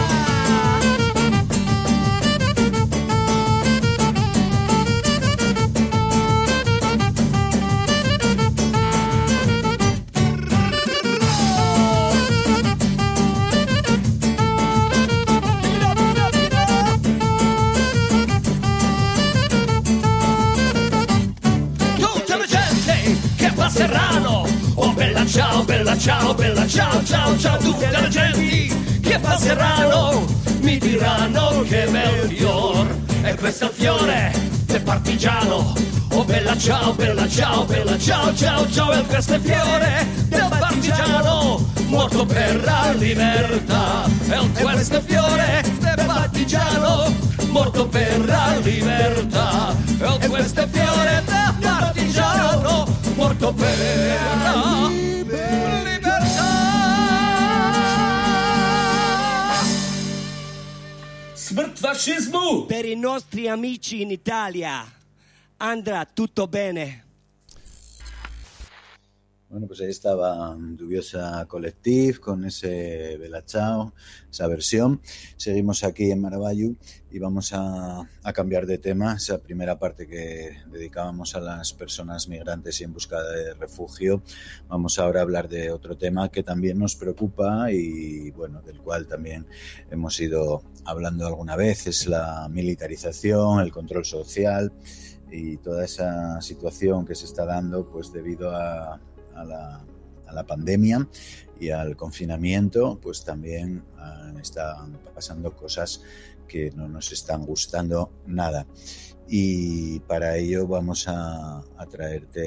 Serrano, oh bella ciao, bella ciao, bella ciao, ciao, ciao. Tutte le genti che passeranno mi diranno che bel fior. E questo è il fiore del partigiano. Oh bella ciao, bella ciao, bella ciao, ciao, ciao. E questo è il fiore del partigiano morto per la libertà. E questo è il fiore del partigiano morto per la libertà. E questo è il fiore del partigiano morto per la libertà. Smrt fascismo! Per i nostri amici in Italia andrà tutto bene. Bueno, pues ahí estaba Dubiosa Collective con ese Bella Ciao, esa versión. Seguimos aquí en Maravallu y vamos a cambiar de tema. Esa primera parte que dedicábamos a las personas migrantes y en busca de refugio. Vamos ahora a hablar de otro tema que también nos preocupa y, bueno, del cual también hemos ido hablando alguna vez. Es la militarización, el control social y toda esa situación que se está dando pues debido a la pandemia y al confinamiento, pues también están pasando cosas que no nos están gustando nada. Y para ello vamos a traerte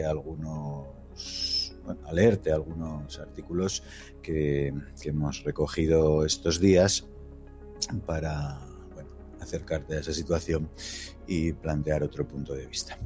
a leerte algunos artículos que hemos recogido estos días para acercarte a esa situación y plantear otro punto de vista.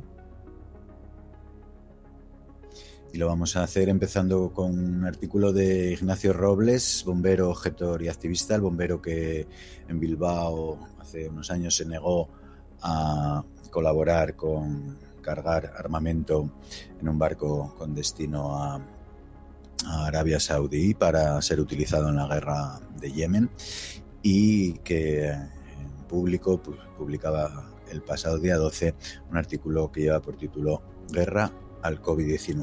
Y lo vamos a hacer empezando con un artículo de Ignacio Robles, bombero, gestor y activista, el bombero que en Bilbao hace unos años se negó a colaborar con cargar armamento en un barco con destino a Arabia Saudí para ser utilizado en la guerra de Yemen y que en público publicaba el pasado día 12 un artículo que lleva por título Guerra al COVID-19.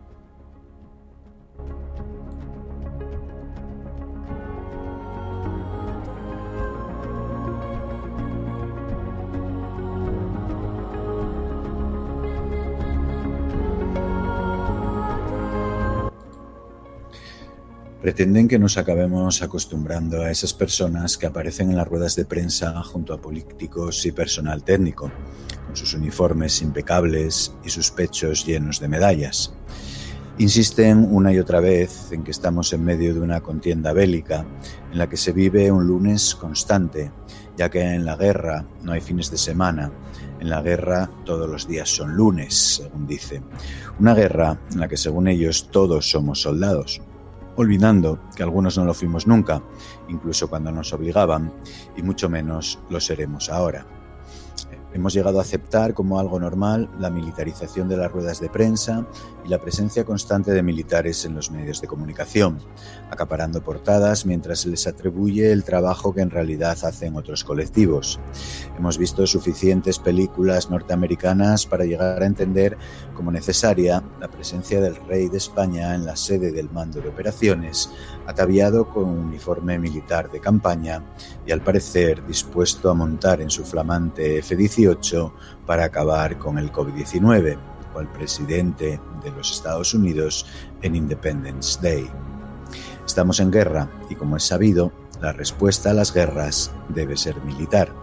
Pretenden que nos acabemos acostumbrando a esas personas que aparecen en las ruedas de prensa junto a políticos y personal técnico, con sus uniformes impecables y sus pechos llenos de medallas. Insisten una y otra vez en que estamos en medio de una contienda bélica en la que se vive un lunes constante, ya que en la guerra no hay fines de semana. En la guerra todos los días son lunes, según dicen. Una guerra en la que, según ellos, todos somos soldados, olvidando que algunos no lo fuimos nunca, incluso cuando nos obligaban, y mucho menos lo seremos ahora. Hemos llegado a aceptar como algo normal la militarización de las ruedas de prensa y la presencia constante de militares en los medios de comunicación, acaparando portadas mientras se les atribuye el trabajo que en realidad hacen otros colectivos. Hemos visto suficientes películas norteamericanas para llegar a entender como necesaria la presencia del rey de España en la sede del mando de operaciones, ataviado con un uniforme militar de campaña y al parecer dispuesto a montar en su flamante F-18 para acabar con el COVID-19, cual presidente de los Estados Unidos en Independence Day. Estamos en guerra y, como es sabido, la respuesta a las guerras debe ser militar.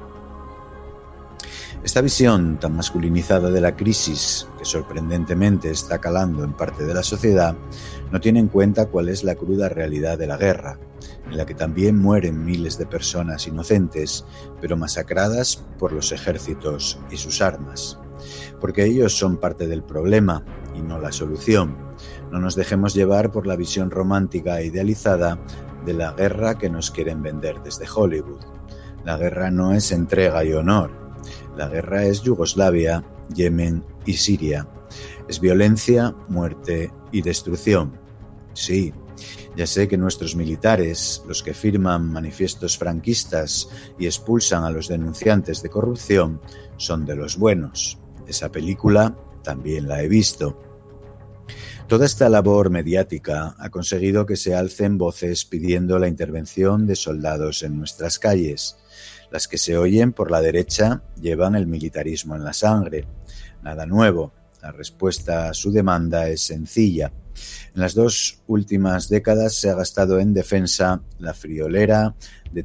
Esta visión tan masculinizada de la crisis, que sorprendentemente está calando en parte de la sociedad, no tiene en cuenta cuál es la cruda realidad de la guerra, en la que también mueren miles de personas inocentes, pero masacradas por los ejércitos y sus armas. Porque ellos son parte del problema y no la solución. No nos dejemos llevar por la visión romántica e idealizada de la guerra que nos quieren vender desde Hollywood. La guerra no es entrega y honor. La guerra es Yugoslavia, Yemen y Siria. Es violencia, muerte y destrucción. Sí, ya sé que nuestros militares, los que firman manifiestos franquistas y expulsan a los denunciantes de corrupción, son de los buenos. Esa película también la he visto. Toda esta labor mediática ha conseguido que se alcen voces pidiendo la intervención de soldados en nuestras calles. Las que se oyen por la derecha llevan el militarismo en la sangre. Nada nuevo. La respuesta a su demanda es sencilla. En las 2 últimas décadas se ha gastado en defensa la friolera de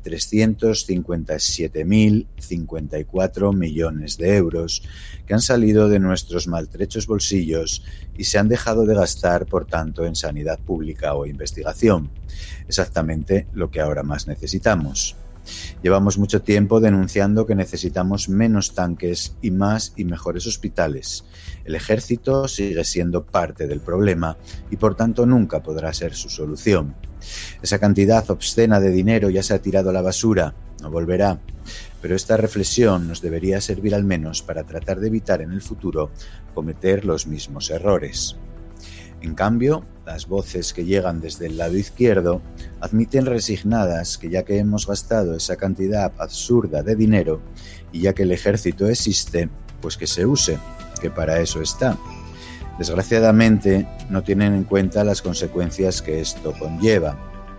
357.054 millones de euros que han salido de nuestros maltrechos bolsillos y se han dejado de gastar, por tanto, en sanidad pública o investigación. Exactamente lo que ahora más necesitamos. Llevamos mucho tiempo denunciando que necesitamos menos tanques y más y mejores hospitales. El ejército sigue siendo parte del problema y por tanto nunca podrá ser su solución. Esa cantidad obscena de dinero ya se ha tirado a la basura, no volverá. Pero esta reflexión nos debería servir al menos para tratar de evitar en el futuro cometer los mismos errores. En cambio, las voces que llegan desde el lado izquierdo admiten resignadas que ya que hemos gastado esa cantidad absurda de dinero y ya que el ejército existe, pues que se use, que para eso está. Desgraciadamente, no tienen en cuenta las consecuencias que esto conlleva.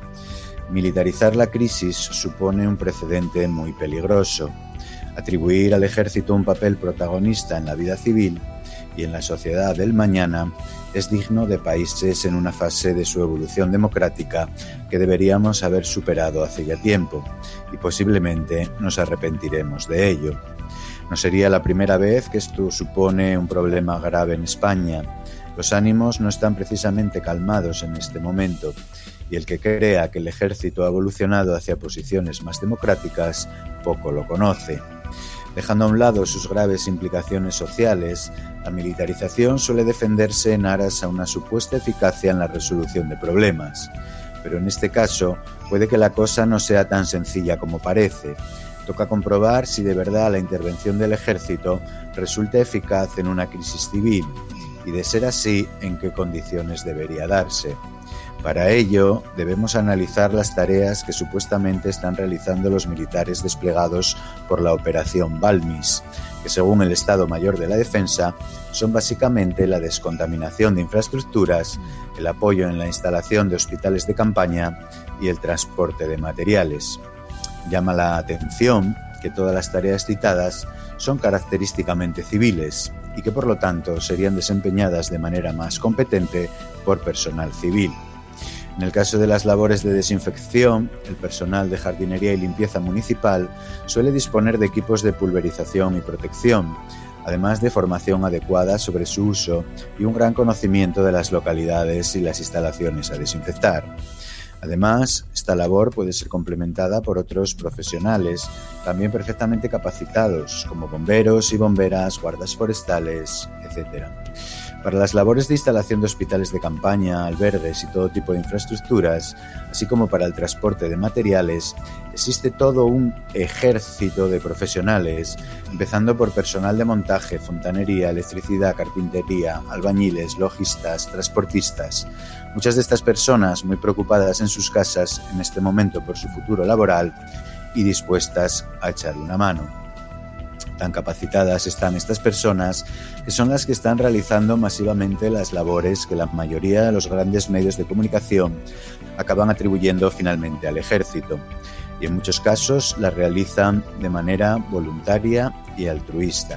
Militarizar la crisis supone un precedente muy peligroso. Atribuir al ejército un papel protagonista en la vida civil y en la sociedad del mañana es digno de países en una fase de su evolución democrática que deberíamos haber superado hace ya tiempo, y posiblemente nos arrepentiremos de ello. No sería la primera vez que esto supone un problema grave en España. Los ánimos no están precisamente calmados en este momento, y el que crea que el ejército ha evolucionado hacia posiciones más democráticas poco lo conoce. Dejando a un lado sus graves implicaciones sociales, la militarización suele defenderse en aras a una supuesta eficacia en la resolución de problemas. Pero en este caso, puede que la cosa no sea tan sencilla como parece. Toca comprobar si de verdad la intervención del ejército resulta eficaz en una crisis civil y, de ser así, en qué condiciones debería darse. Para ello, debemos analizar las tareas que supuestamente están realizando los militares desplegados por la Operación Balmis, que según el Estado Mayor de la Defensa son básicamente la descontaminación de infraestructuras, el apoyo en la instalación de hospitales de campaña y el transporte de materiales. Llama la atención que todas las tareas citadas son característicamente civiles y que por lo tanto serían desempeñadas de manera más competente por personal civil. En el caso de las labores de desinfección, el personal de jardinería y limpieza municipal suele disponer de equipos de pulverización y protección, además de formación adecuada sobre su uso y un gran conocimiento de las localidades y las instalaciones a desinfectar. Además, esta labor puede ser complementada por otros profesionales, también perfectamente capacitados, como bomberos y bomberas, guardas forestales, etc. Para las labores de instalación de hospitales de campaña, albergues y todo tipo de infraestructuras, así como para el transporte de materiales, existe todo un ejército de profesionales, empezando por personal de montaje, fontanería, electricidad, carpintería, albañiles, logistas, transportistas. Muchas de estas personas muy preocupadas en sus casas en este momento por su futuro laboral y dispuestas a echarle una mano. Tan capacitadas están estas personas que son las que están realizando masivamente las labores que la mayoría de los grandes medios de comunicación acaban atribuyendo finalmente al ejército, y en muchos casos las realizan de manera voluntaria y altruista.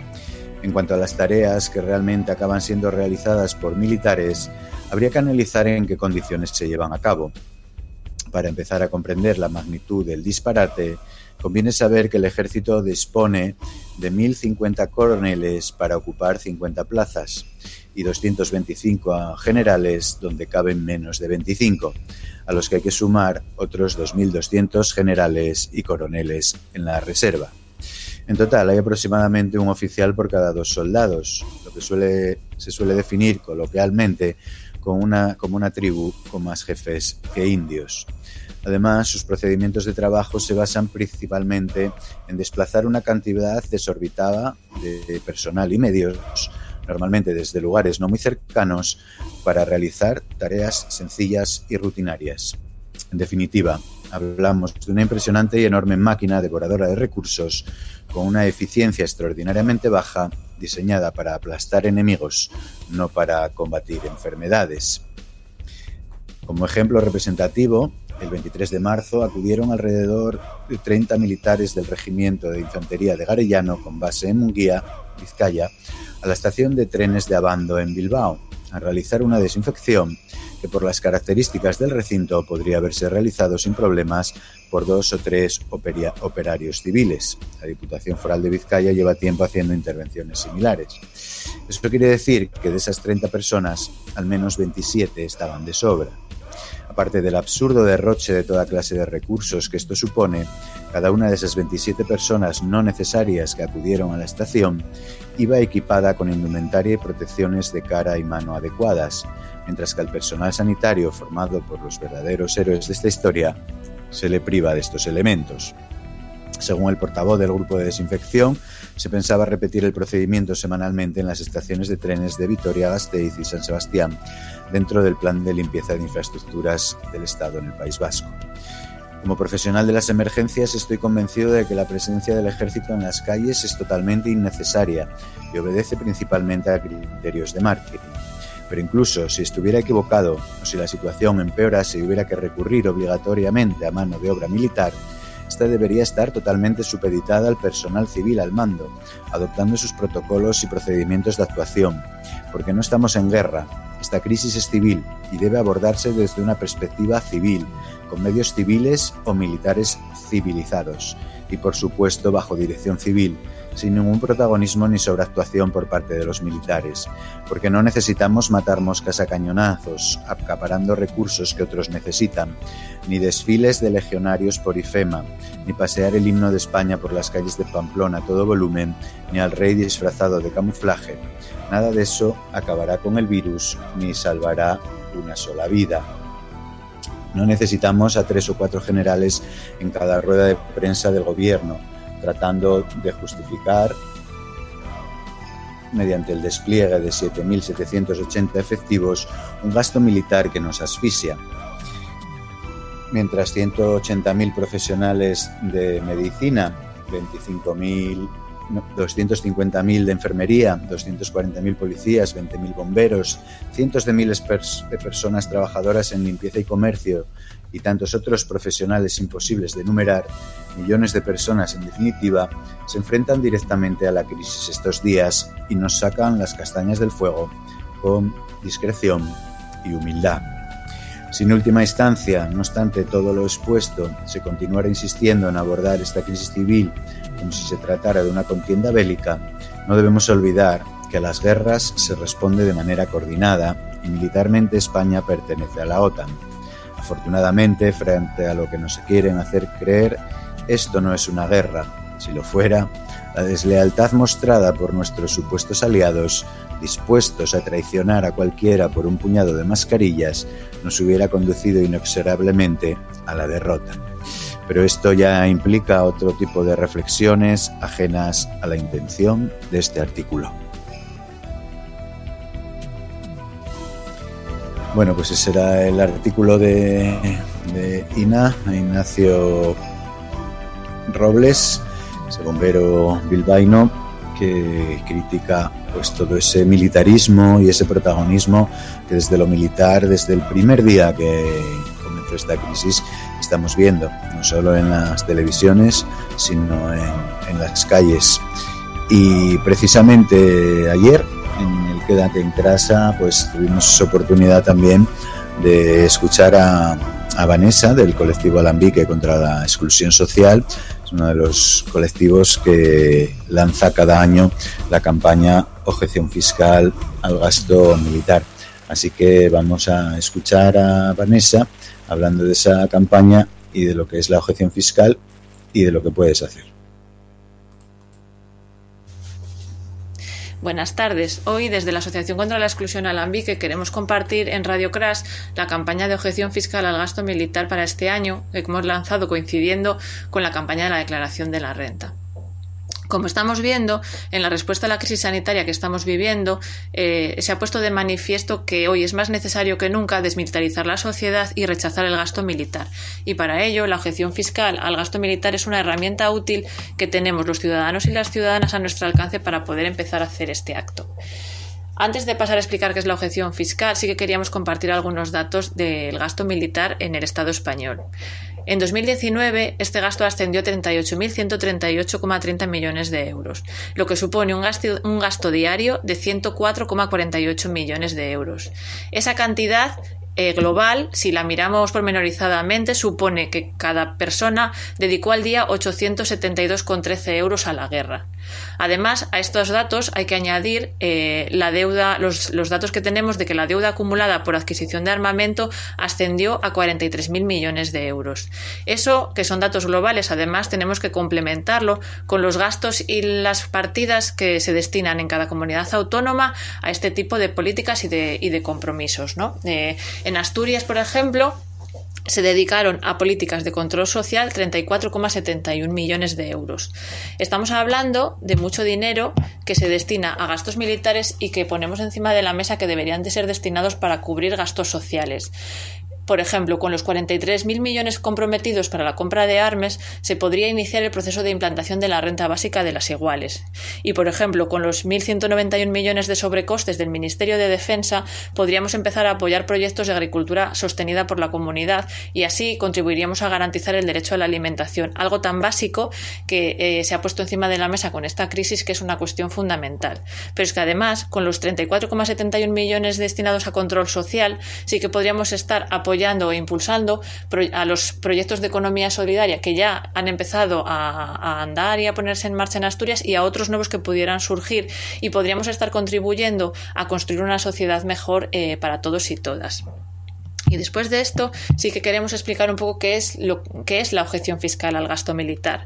En cuanto a las tareas que realmente acaban siendo realizadas por militares, habría que analizar en qué condiciones se llevan a cabo. Para empezar a comprender la magnitud del disparate, conviene saber que el ejército dispone de 1.050 coroneles para ocupar 50 plazas y 225 generales donde caben menos de 25, a los que hay que sumar otros 2.200 generales y coroneles en la reserva. En total hay aproximadamente un oficial por cada 2 soldados, lo que se suele definir coloquialmente como una tribu con más jefes que indios. Además, sus procedimientos de trabajo se basan principalmente en desplazar una cantidad desorbitada de personal y medios, normalmente desde lugares no muy cercanos, para realizar tareas sencillas y rutinarias. En definitiva, hablamos de una impresionante y enorme máquina devoradora de recursos con una eficiencia extraordinariamente baja, diseñada para aplastar enemigos, no para combatir enfermedades. Como ejemplo representativo, el 23 de marzo acudieron alrededor de 30 militares del Regimiento de Infantería de Garellano, con base en Munguía, Vizcaya, a la estación de trenes de Abando en Bilbao, a realizar una desinfección que por las características del recinto podría haberse realizado sin problemas por 2 o 3 operarios civiles. La Diputación Foral de Vizcaya lleva tiempo haciendo intervenciones similares. Esto quiere decir que de esas 30 personas, al menos 27 estaban de sobra. Aparte del absurdo derroche de toda clase de recursos que esto supone, cada una de esas 27 personas no necesarias que acudieron a la estación iba equipada con indumentaria y protecciones de cara y mano adecuadas, mientras que al personal sanitario, formado por los verdaderos héroes de esta historia, se le priva de estos elementos. Según el portavoz del grupo de desinfección, se pensaba repetir el procedimiento semanalmente en las estaciones de trenes de Vitoria-Gasteiz y San Sebastián, dentro del plan de limpieza de infraestructuras del Estado en el País Vasco. Como profesional de las emergencias, estoy convencido de que la presencia del ejército en las calles es totalmente innecesaria y obedece principalmente a criterios de marketing. Pero incluso si estuviera equivocado o si la situación empeorase y hubiera que recurrir obligatoriamente a mano de obra militar, esta debería estar totalmente supeditada al personal civil al mando, adoptando sus protocolos y procedimientos de actuación, porque no estamos en guerra. Esta crisis es civil y debe abordarse desde una perspectiva civil, con medios civiles o militares civilizados, y por supuesto bajo dirección civil, sin ningún protagonismo ni sobreactuación por parte de los militares, porque no necesitamos matar moscas a cañonazos, acaparando recursos que otros necesitan, ni desfiles de legionarios por IFEMA, ni pasear el himno de España por las calles de Pamplona a todo volumen, ni al rey disfrazado de camuflaje. Nada de eso acabará con el virus, ni salvará una sola vida. No necesitamos a 3 o 4 generales en cada rueda de prensa del gobierno, tratando de justificar, mediante el despliegue de 7.780 efectivos, un gasto militar que nos asfixia. Mientras 180.000 profesionales de medicina, 250.000 de enfermería, 240.000 policías, 20.000 bomberos, cientos de miles de personas trabajadoras en limpieza y comercio y tantos otros profesionales imposibles de enumerar, millones de personas en definitiva, se enfrentan directamente a la crisis estos días y nos sacan las castañas del fuego con discreción y humildad. Si en última instancia, no obstante todo lo expuesto, se continuara insistiendo en abordar esta crisis civil como si se tratara de una contienda bélica, no debemos olvidar que a las guerras se responde de manera coordinada y militarmente España pertenece a la OTAN. Afortunadamente, frente a lo que nos quieren hacer creer, esto no es una guerra. Si lo fuera, la deslealtad mostrada por nuestros supuestos aliados, dispuestos a traicionar a cualquiera por un puñado de mascarillas, nos hubiera conducido inexorablemente a la derrota. Pero esto ya implica otro tipo de reflexiones ajenas a la intención de este artículo. Bueno, pues ese era el artículo de Ignacio Robles, ese bombero bilbaíno que critica pues todo ese militarismo y ese protagonismo que desde lo militar, desde el primer día que comenzó esta crisis, estamos viendo, no solo en las televisiones, sino en las calles. Y precisamente ayer, en el Quédate en Casa, pues tuvimos oportunidad también de escuchar a Vanessa del colectivo Alambique contra la exclusión social. Es uno de los colectivos que lanza cada año la campaña Objeción Fiscal al Gasto Militar. Así que vamos a escuchar a Vanessa hablando de esa campaña y de lo que es la objeción fiscal y de lo que puedes hacer. Buenas tardes. Hoy, desde la Asociación contra la Exclusión Alambique, queremos compartir en Radio Crash la campaña de objeción fiscal al gasto militar para este año, que hemos lanzado coincidiendo con la campaña de la declaración de la renta. Como estamos viendo, en la respuesta a la crisis sanitaria que estamos viviendo, se ha puesto de manifiesto que hoy es más necesario que nunca desmilitarizar la sociedad y rechazar el gasto militar. Y para ello, la objeción fiscal al gasto militar es una herramienta útil que tenemos los ciudadanos y las ciudadanas a nuestro alcance para poder empezar a hacer este acto. Antes de pasar a explicar qué es la objeción fiscal, sí que queríamos compartir algunos datos del gasto militar en el Estado español. En 2019, este gasto ascendió a 38.138,30 millones de euros, lo que supone un gasto diario de 104,48 millones de euros. Esa cantidad global, si la miramos pormenorizadamente, supone que cada persona dedicó al día 872,13 euros a la guerra. Además, a estos datos hay que añadir la deuda, los datos que tenemos de que la deuda acumulada por adquisición de armamento ascendió a 43.000 millones de euros. Eso, que son datos globales, además tenemos que complementarlo con los gastos y las partidas que se destinan en cada comunidad autónoma a este tipo de políticas y de compromisos, ¿no? En Asturias, por ejemplo, se dedicaron a políticas de control social 34,71 millones de euros. Estamos hablando de mucho dinero que se destina a gastos militares y que ponemos encima de la mesa que deberían de ser destinados para cubrir gastos sociales. Por ejemplo, con los 43.000 millones comprometidos para la compra de armas, se podría iniciar el proceso de implantación de la renta básica de las iguales. Y, por ejemplo, con los 1.191 millones de sobrecostes del Ministerio de Defensa, podríamos empezar a apoyar proyectos de agricultura sostenida por la comunidad y así contribuiríamos a garantizar el derecho a la alimentación, algo tan básico que se ha puesto encima de la mesa con esta crisis, que es una cuestión fundamental. Pero es que además, con los 34,71 millones destinados a control social, sí que podríamos estar apoyando e impulsando a los proyectos de economía solidaria que ya han empezado a andar y a ponerse en marcha en Asturias y a otros nuevos que pudieran surgir, y podríamos estar contribuyendo a construir una sociedad mejor para todos y todas. Y después de esto sí que queremos explicar un poco qué es la objeción fiscal al gasto militar.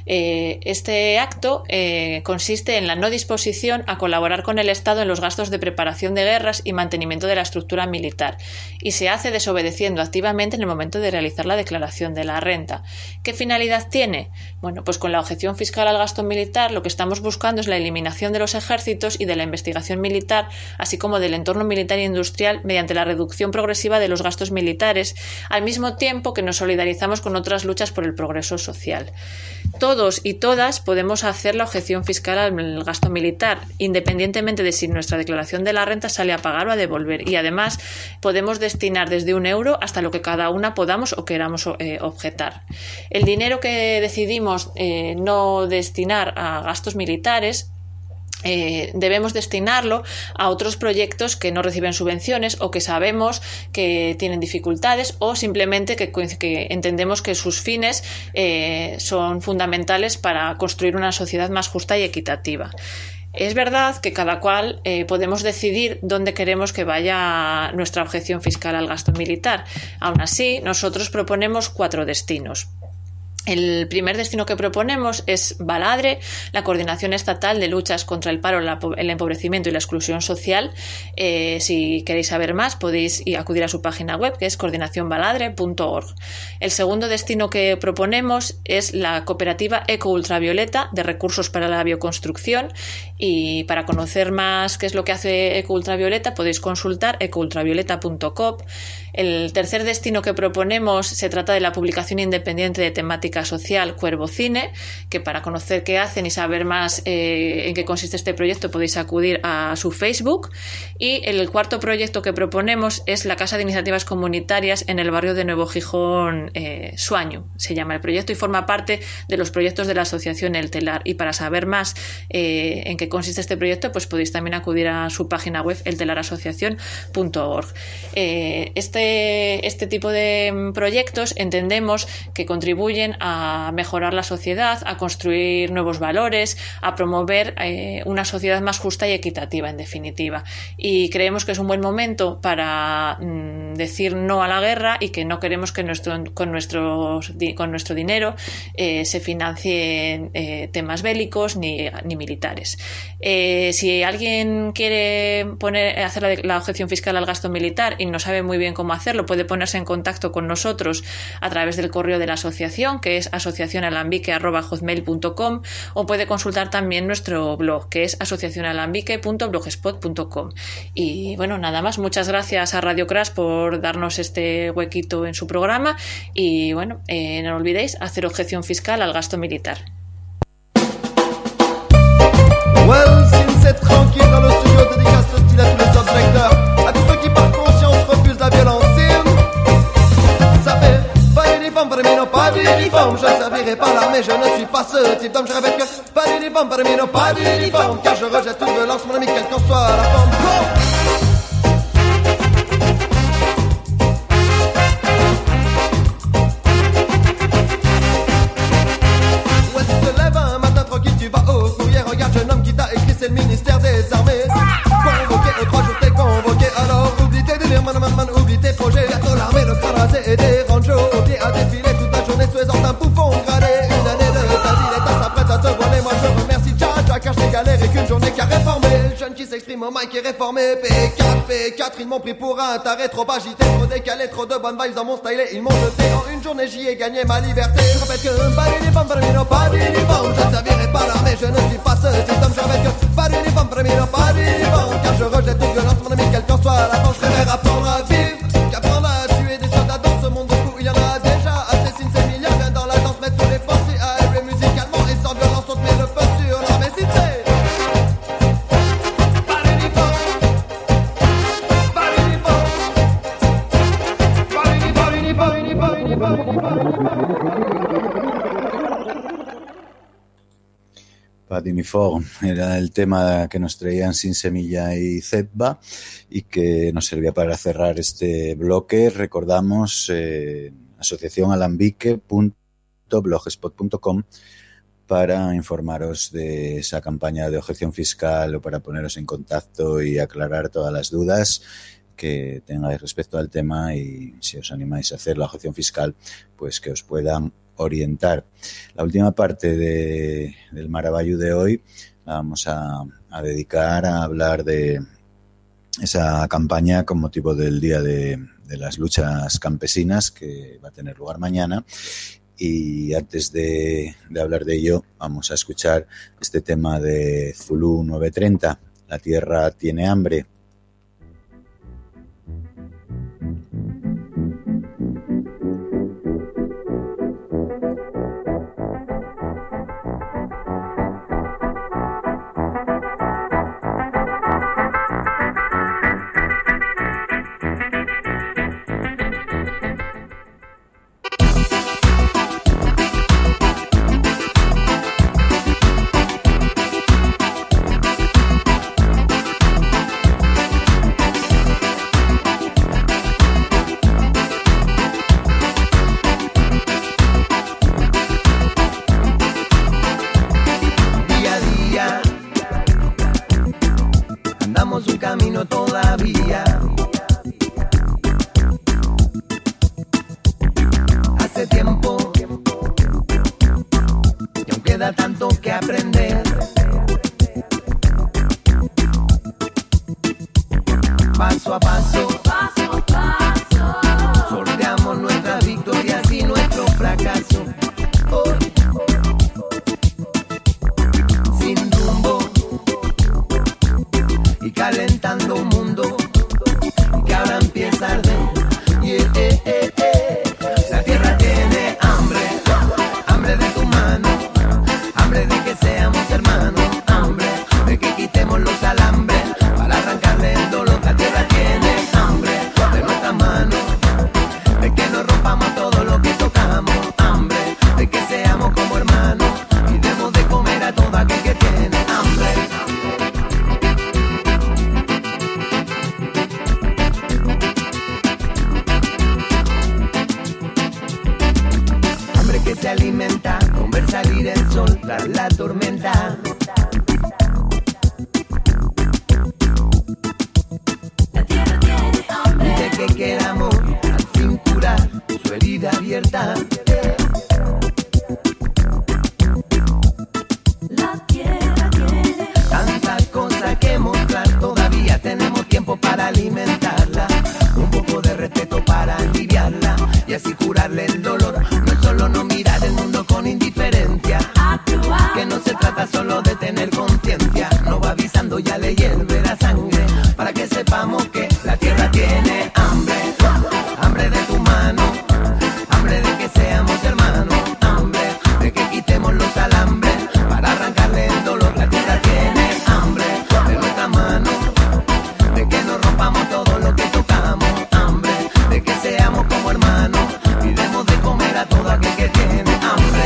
Este acto consiste en la no disposición a colaborar con el Estado en los gastos de preparación de guerras y mantenimiento de la estructura militar, y se hace desobedeciendo activamente en el momento de realizar la declaración de la renta. ¿Qué finalidad tiene? Bueno, pues con la objeción fiscal al gasto militar lo que estamos buscando es la eliminación de los ejércitos y de la investigación militar, así como del entorno militar e industrial, mediante la reducción progresiva de los gastos militares, al mismo tiempo que nos solidarizamos con otras luchas por el progreso social. Todos y todas podemos hacer la objeción fiscal al gasto militar, independientemente de si nuestra declaración de la renta sale a pagar o a devolver, y además podemos destinar desde 1 euro hasta lo que cada una podamos o queramos objetar. El dinero que decidimos no destinar a gastos militares debemos destinarlo a otros proyectos que no reciben subvenciones o que sabemos que tienen dificultades, o simplemente que entendemos que sus fines son fundamentales para construir una sociedad más justa y equitativa. Es verdad que cada cual podemos decidir dónde queremos que vaya nuestra objeción fiscal al gasto militar. Aún así, nosotros proponemos 4 destinos. El primer destino que proponemos es Baladre, la Coordinación Estatal de Luchas contra el Paro, el Empobrecimiento y la Exclusión Social. Si queréis saber más, podéis acudir a su página web, que es coordinacionbaladre.org. El segundo destino que proponemos es la Cooperativa Eco Ultravioleta de Recursos para la Bioconstrucción. Y para conocer más qué es lo que hace Eco Ultravioleta, podéis consultar ecoultravioleta.com. El tercer destino que proponemos se trata de la publicación independiente de temática social Cuervo Cine, que para conocer qué hacen y saber más en qué consiste este proyecto podéis acudir a su Facebook. Y el cuarto proyecto que proponemos es la Casa de Iniciativas Comunitarias en el barrio de Nuevo Gijón, Suaño, se llama el proyecto, y forma parte de los proyectos de la asociación El Telar. Y para saber más en qué consiste este proyecto, pues podéis también acudir a su página web eltelarasociacion.org. Este tipo de proyectos entendemos que contribuyen a mejorar la sociedad, a construir nuevos valores, a promover una sociedad más justa y equitativa, en definitiva. Y creemos que es un buen momento para decir no a la guerra y que no queremos que con nuestro dinero se financien temas bélicos ni militares. Si alguien quiere hacer la objeción fiscal al gasto militar y no sabe muy bien cómo hacerlo, puede ponerse en contacto con nosotros a través del correo de la asociación, que es asociacionalambique@hotmail.com, o puede consultar también nuestro blog, que es asociacionalambique.blogspot.com. Y bueno, nada más. Muchas gracias a Radio Crash por darnos este huequito en su programa y bueno, no olvidéis hacer objeción fiscal al gasto militar. Well, since c'est tranquille dans le studio, dédicace ce style à tous les subdirecteurs, à tous ceux qui par conscience refusent la violence. Ça fait pas d'uniforme pour mí, non, pas d'uniforme. Je ne servirai pas l'armée, je ne suis pas ce type d'homme. Je répète que pas d'uniforme pour mí, non, pas d'uniforme, car je rejette toute violence, mon ami, quelle qu'en soit la forme. Ouais, tu te lèves un matin tranquille, tu vas au courrier, regarde jeune homme qui t'a écrit, c'est le ministère des armées. Convoqué, 3 jours t'es convoqué, alors oublie tes délires, man, oublie tes projets. Bientôt l'armée, le crâne rasé et des ranchos au pied à défiler toute la journée sous les ordres d'un bouffon gradé. Une année de ta vie, l'État s'apprête à te voler. Moi je remercie Jaja car j'ai galéré qu'une journée qui a réformé. Le jeune qui s'exprime au mic est réformé. P4, ils m'ont pris pour un taré trop agité, trop décalé, trop de bonnes vibes dans mon style et ils m'ont jeté. En une journée j'y ai gagné ma liberté. Je répète que pas d'uniforme, pas d'uniforme, pas d'uniforme. Je ne servirai pas l'armée, je ne suis pas ce type d'homme. Je répète que pas d'uniforme, pas d'uniforme, pas d'uniforme, car je rejette toute violence, mon ami, quelle qu'en soit la forme. Je préfère apprendre à vivre qu'apprendre à tuer des soldats dans ce monde où il y en a déjà assez. Sin ces milliards, viens dans la danse, mettre tous les forces à élever musicalement et sans violence, on te met le feu sur l'armée. Si c'est pas d'uniforme, pas d'uniforme, pas Bad Uniform era el tema que nos traían Sin Semilla y Zebba y que nos servía para cerrar este bloque. Recordamos asociacionalambique.blogspot.com para informaros de esa campaña de objeción fiscal o para poneros en contacto y aclarar todas las dudas que tengáis respecto al tema, y si os animáis a hacer la objeción fiscal, pues que os puedan orientar. La última parte del Maravallu de hoy la vamos a dedicar a hablar de esa campaña con motivo del Día de las Luchas Campesinas que va a tener lugar mañana. Y antes de hablar de ello, vamos a escuchar este tema de Zulu 930, La Tierra Tiene Hambre. queda tanto que aprender. Paso a paso, sorteamos nuestras victorias y nuestros fracasos. Oh. Sin rumbo y calentando un mundo que ahora empieza a arder. La tierra tiene hambre, hambre de tu mano, hambre de que seamos hermanos, hambre de que quitemos los alambres para arrancarle el dolor. La tierra tiene hambre de nuestras manos, de que nos rompamos todo lo que tocamos, hambre de que seamos como hermanos y demos de comer a todo aquel que tiene hambre. Hambre que se alimenta con ver salir el sol tras la tormenta. De que queramos al fin curar su herida abierta. La tierra tiene tantas cosas que mostrar, todavía tenemos tiempo para alimentarla. Un poco de respeto para aliviarla y así curarle el dolor. No es solo no mirar el mundo con indiferencia, que no se trata solo de tener conciencia. No va avisando, ya le hierve la sangre para que sepamos que la tierra tiene hambre, hambre de tu mano, hambre de que seamos hermanos, hambre de que quitemos los alambres para arrancarle el dolor. La tierra tiene hambre de nuestra mano, de que nos rompamos todo lo que tocamos, hambre de que seamos como hermanos y demos de comer a todo aquel que tiene hambre.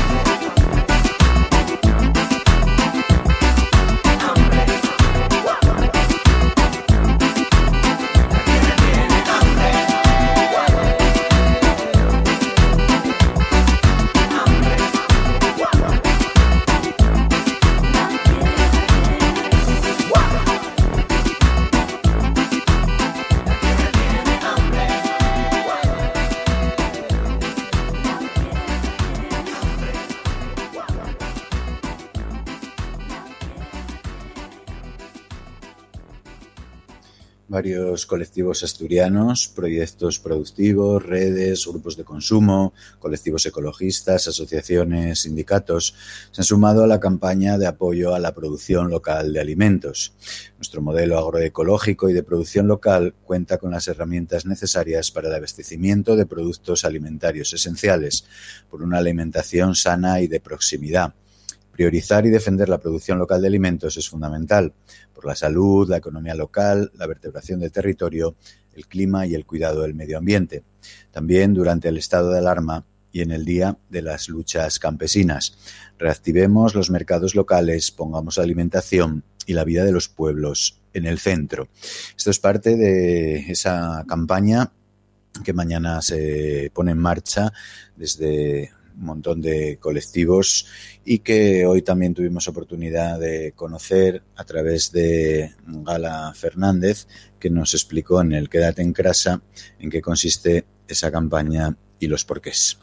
Varios colectivos asturianos, proyectos productivos, redes, grupos de consumo, colectivos ecologistas, asociaciones, sindicatos, se han sumado a la campaña de apoyo a la producción local de alimentos. Nuestro modelo agroecológico y de producción local cuenta con las herramientas necesarias para el abastecimiento de productos alimentarios esenciales, por una alimentación sana y de proximidad. Priorizar y defender la producción local de alimentos es fundamental por la salud, la economía local, la vertebración del territorio, el clima y el cuidado del medio ambiente. También durante el estado de alarma y en el Día de las Luchas Campesinas. Reactivemos los mercados locales, pongamos la alimentación y la vida de los pueblos en el centro. Esto es parte de esa campaña que mañana se pone en marcha desde un montón de colectivos y que hoy también tuvimos oportunidad de conocer a través de Gala Fernández, que nos explicó en el Quédate en Casa en qué consiste esa campaña y los porqués.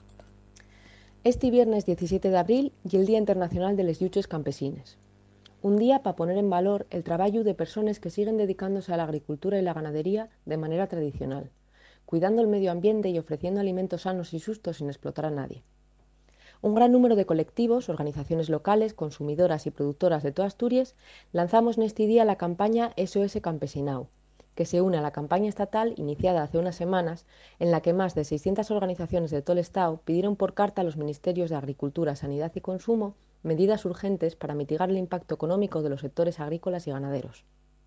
Este viernes 17 de abril y el Día Internacional de les Lluches Campesines. Un día para poner en valor el trabajo de personas que siguen dedicándose a la agricultura y la ganadería de manera tradicional, cuidando el medio ambiente y ofreciendo alimentos sanos y justos sin explotar a nadie. Un gran número de colectivos, organizaciones locales, consumidoras y productoras de toda Asturias lanzamos en este día la campaña SOS Campesinao, que se une a la campaña estatal iniciada hace unas semanas, en la que más de 600 organizaciones de todo el Estado pidieron por carta a los Ministerios de Agricultura, Sanidad y Consumo medidas urgentes para mitigar el impacto económico de los sectores agrícolas y ganaderos.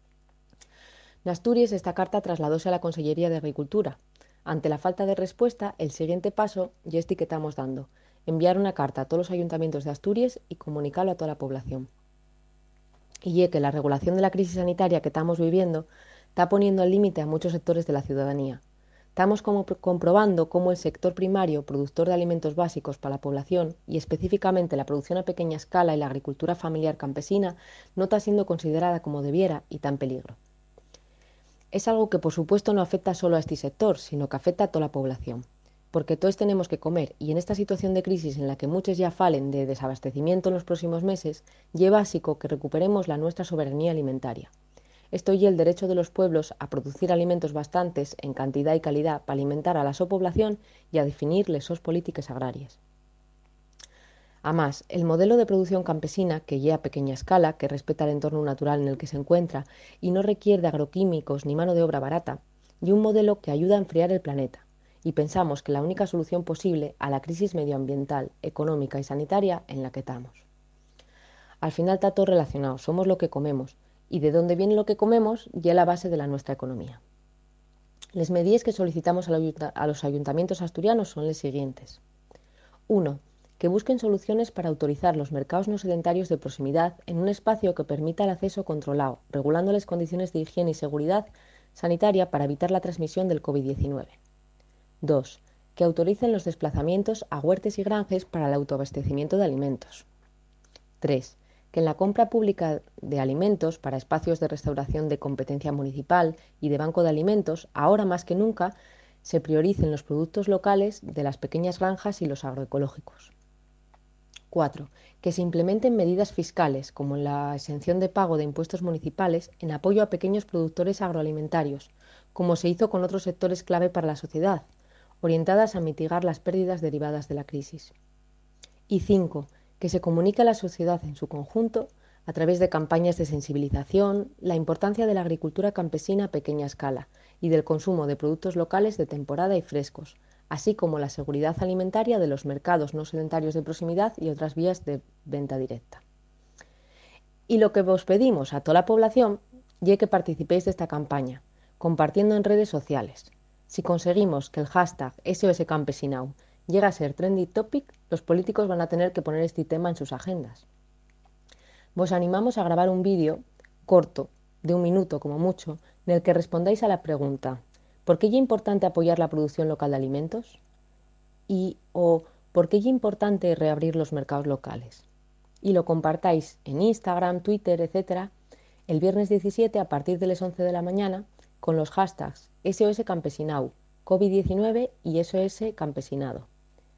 En Asturias, esta carta trasladóse a la Consellería de Agricultura. Ante la falta de respuesta, el siguiente paso ya este que estamos dando: enviar una carta a todos los ayuntamientos de Asturias y comunicarlo a toda la población. Y es que la regulación de la crisis sanitaria que estamos viviendo está poniendo al límite a muchos sectores de la ciudadanía. Estamos comprobando cómo el sector primario, productor de alimentos básicos para la población, y específicamente la producción a pequeña escala y la agricultura familiar campesina, no está siendo considerada como debiera y está en peligro. Es algo que por supuesto no afecta solo a este sector, sino que afecta a toda la población. porque todos tenemos que comer y en esta situación de crisis en la que muchos ya falen de desabastecimiento en los próximos meses, es básico que recuperemos la nuestra soberanía alimentaria. Esto y el derecho de los pueblos a producir alimentos bastantes en cantidad y calidad para alimentar a la su población y a definir les sus políticas agrarias. Además, el modelo de producción campesina, que lleva a pequeña escala, que respeta el entorno natural en el que se encuentra y no requiere de agroquímicos ni mano de obra barata, y un modelo que ayuda a enfriar el planeta. Y pensamos que la única solución posible a la crisis medioambiental, económica y sanitaria en la que estamos. Al final está todo relacionado, somos lo que comemos, y de dónde viene lo que comemos ya la base de la nuestra economía. Las medidas que solicitamos a los ayuntamientos asturianos son las siguientes. 1. Que busquen soluciones para autorizar los mercados no sedentarios de proximidad en un espacio que permita el acceso controlado, regulando las condiciones de higiene y seguridad sanitaria para evitar la transmisión del COVID-19. 2. Que autoricen los desplazamientos a huertes y granjes para el autoabastecimiento de alimentos. 3. Que en la compra pública de alimentos para espacios de restauración de competencia municipal y de banco de alimentos, ahora más que nunca, se prioricen los productos locales de las pequeñas granjas y los agroecológicos. 4. Que se implementen medidas fiscales, como la exención de pago de impuestos municipales en apoyo a pequeños productores agroalimentarios, como se hizo con otros sectores clave para la sociedad, orientadas a mitigar las pérdidas derivadas de la crisis. Y 5. Que se comunique a la sociedad en su conjunto, a través de campañas de sensibilización, la importancia de la agricultura campesina a pequeña escala y del consumo de productos locales de temporada y frescos, así como la seguridad alimentaria de los mercados no sedentarios de proximidad y otras vías de venta directa. Y lo que vos pedimos a toda la población es que participéis de esta campaña, compartiendo en redes sociales. Si conseguimos que el hashtag SOSCampesinao llegue a ser trending topic, los políticos van a tener que poner este tema en sus agendas. Vos animamos a grabar un vídeo corto, de 1 minuto como mucho, en el que respondáis a la pregunta ¿por qué es importante apoyar la producción local de alimentos? O ¿por qué es importante reabrir los mercados locales? Y lo compartáis en Instagram, Twitter, etc. el viernes 17 a partir de las 11 de la mañana con los hashtags SOS Campesinao, COVID-19 y SOS Campesinado.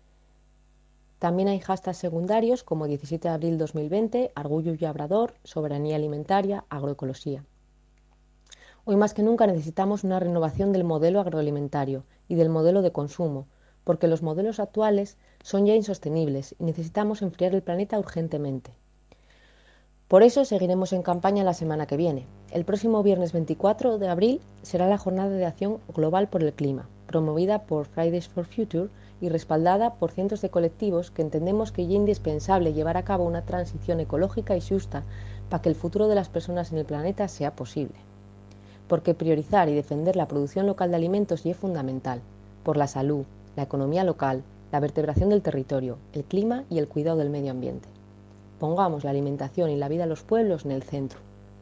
También hay hashtags secundarios como 17 de abril 2020, Argullo y Labrador, Soberanía Alimentaria, Agroecología. Hoy más que nunca necesitamos una renovación del modelo agroalimentario y del modelo de consumo, porque los modelos actuales son ya insostenibles y necesitamos enfriar el planeta urgentemente. Por eso seguiremos en campaña la semana que viene. El próximo viernes 24 de abril será la Jornada de Acción Global por el Clima, promovida por Fridays for Future y respaldada por cientos de colectivos que entendemos que es indispensable llevar a cabo una transición ecológica y justa para que el futuro de las personas en el planeta sea posible. Porque priorizar y defender la producción local de alimentos es fundamental, por la salud, la economía local, la vertebración del territorio, el clima y el cuidado del medio ambiente. Pongamos la alimentación y la vida de los pueblos en el centro.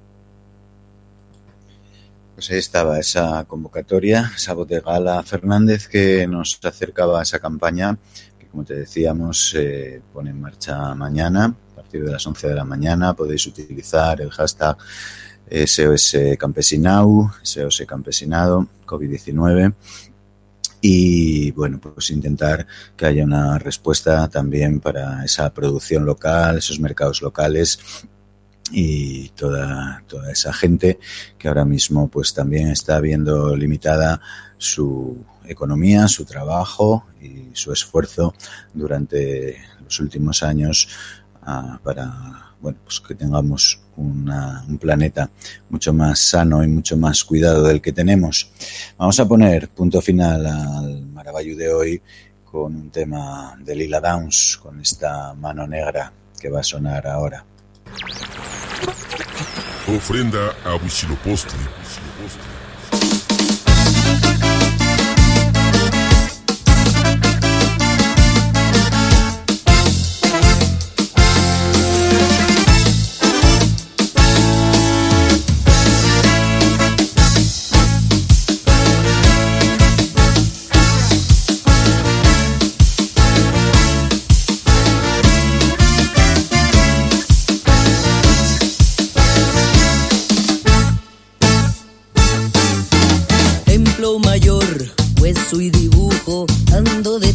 Pues ahí estaba esa convocatoria, esa voz de Gala Fernández que nos acercaba a esa campaña que, como te decíamos, se pone en marcha mañana, a partir de las 11 de la mañana. Podéis utilizar el hashtag SOS Campesinao, SOS Campesinado, COVID-19 y, bueno, pues intentar que haya una respuesta también para esa producción local, esos mercados locales y toda esa gente que ahora mismo pues también está viendo limitada su economía, su trabajo y su esfuerzo durante los últimos años para pues que tengamos un planeta mucho más sano y mucho más cuidado del que tenemos. Vamos a poner punto final al Maravallu de hoy con un tema de Lila Downs, con esta Mano Negra que va a sonar ahora. Ofrenda a Huitzilopochtli. Hueso y dibujo, ando de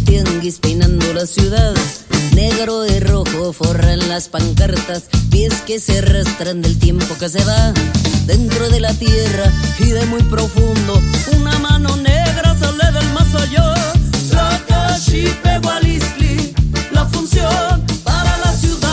ciudad. Negro y rojo forran las pancartas, pies que se arrastran del tiempo que se va. Dentro de la tierra y de muy profundo, una mano negra sale del más allá. La Cachipe Gualiscli, la función para la ciudad.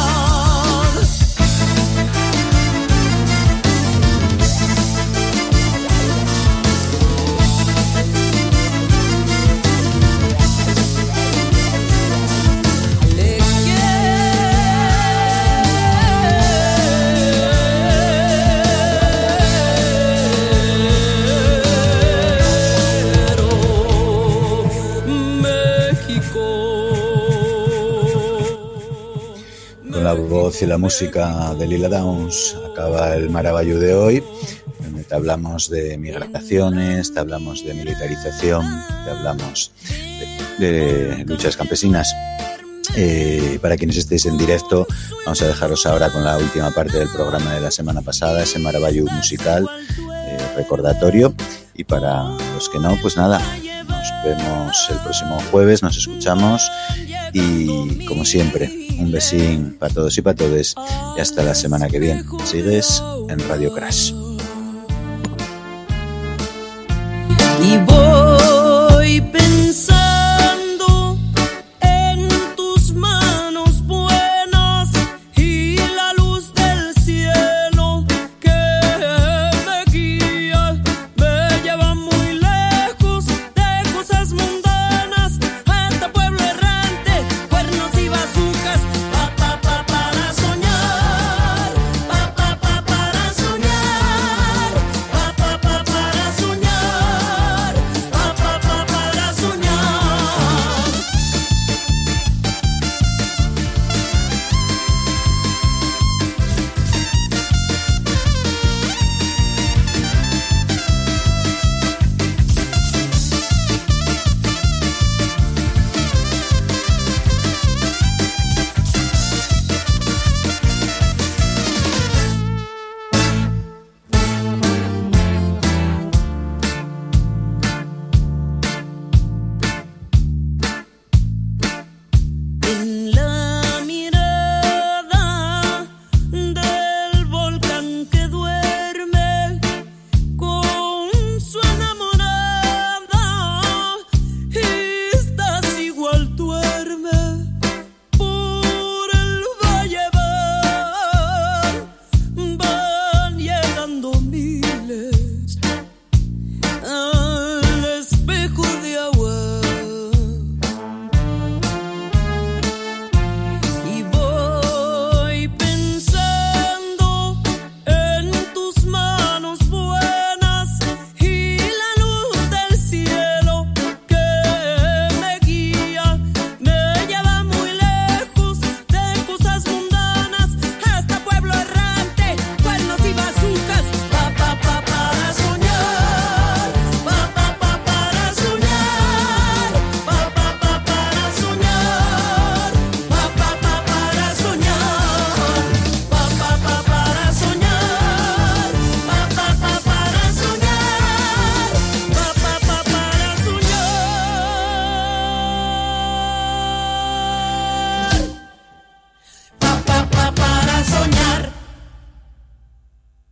Con la voz y la música de Lila Downs acaba el Maravallu de hoy, donde te hablamos de migraciones, te hablamos de militarización, te hablamos de luchas campesinas. Para quienes estéis en directo, vamos a dejaros ahora con la última parte del programa de la semana pasada, ese Maravallu musical recordatorio, y para los que no, pues nada, nos vemos el próximo jueves, nos escuchamos y como siempre, un besín para todos y para todes y hasta la semana que viene. Sigues en Radio Crash. Y voy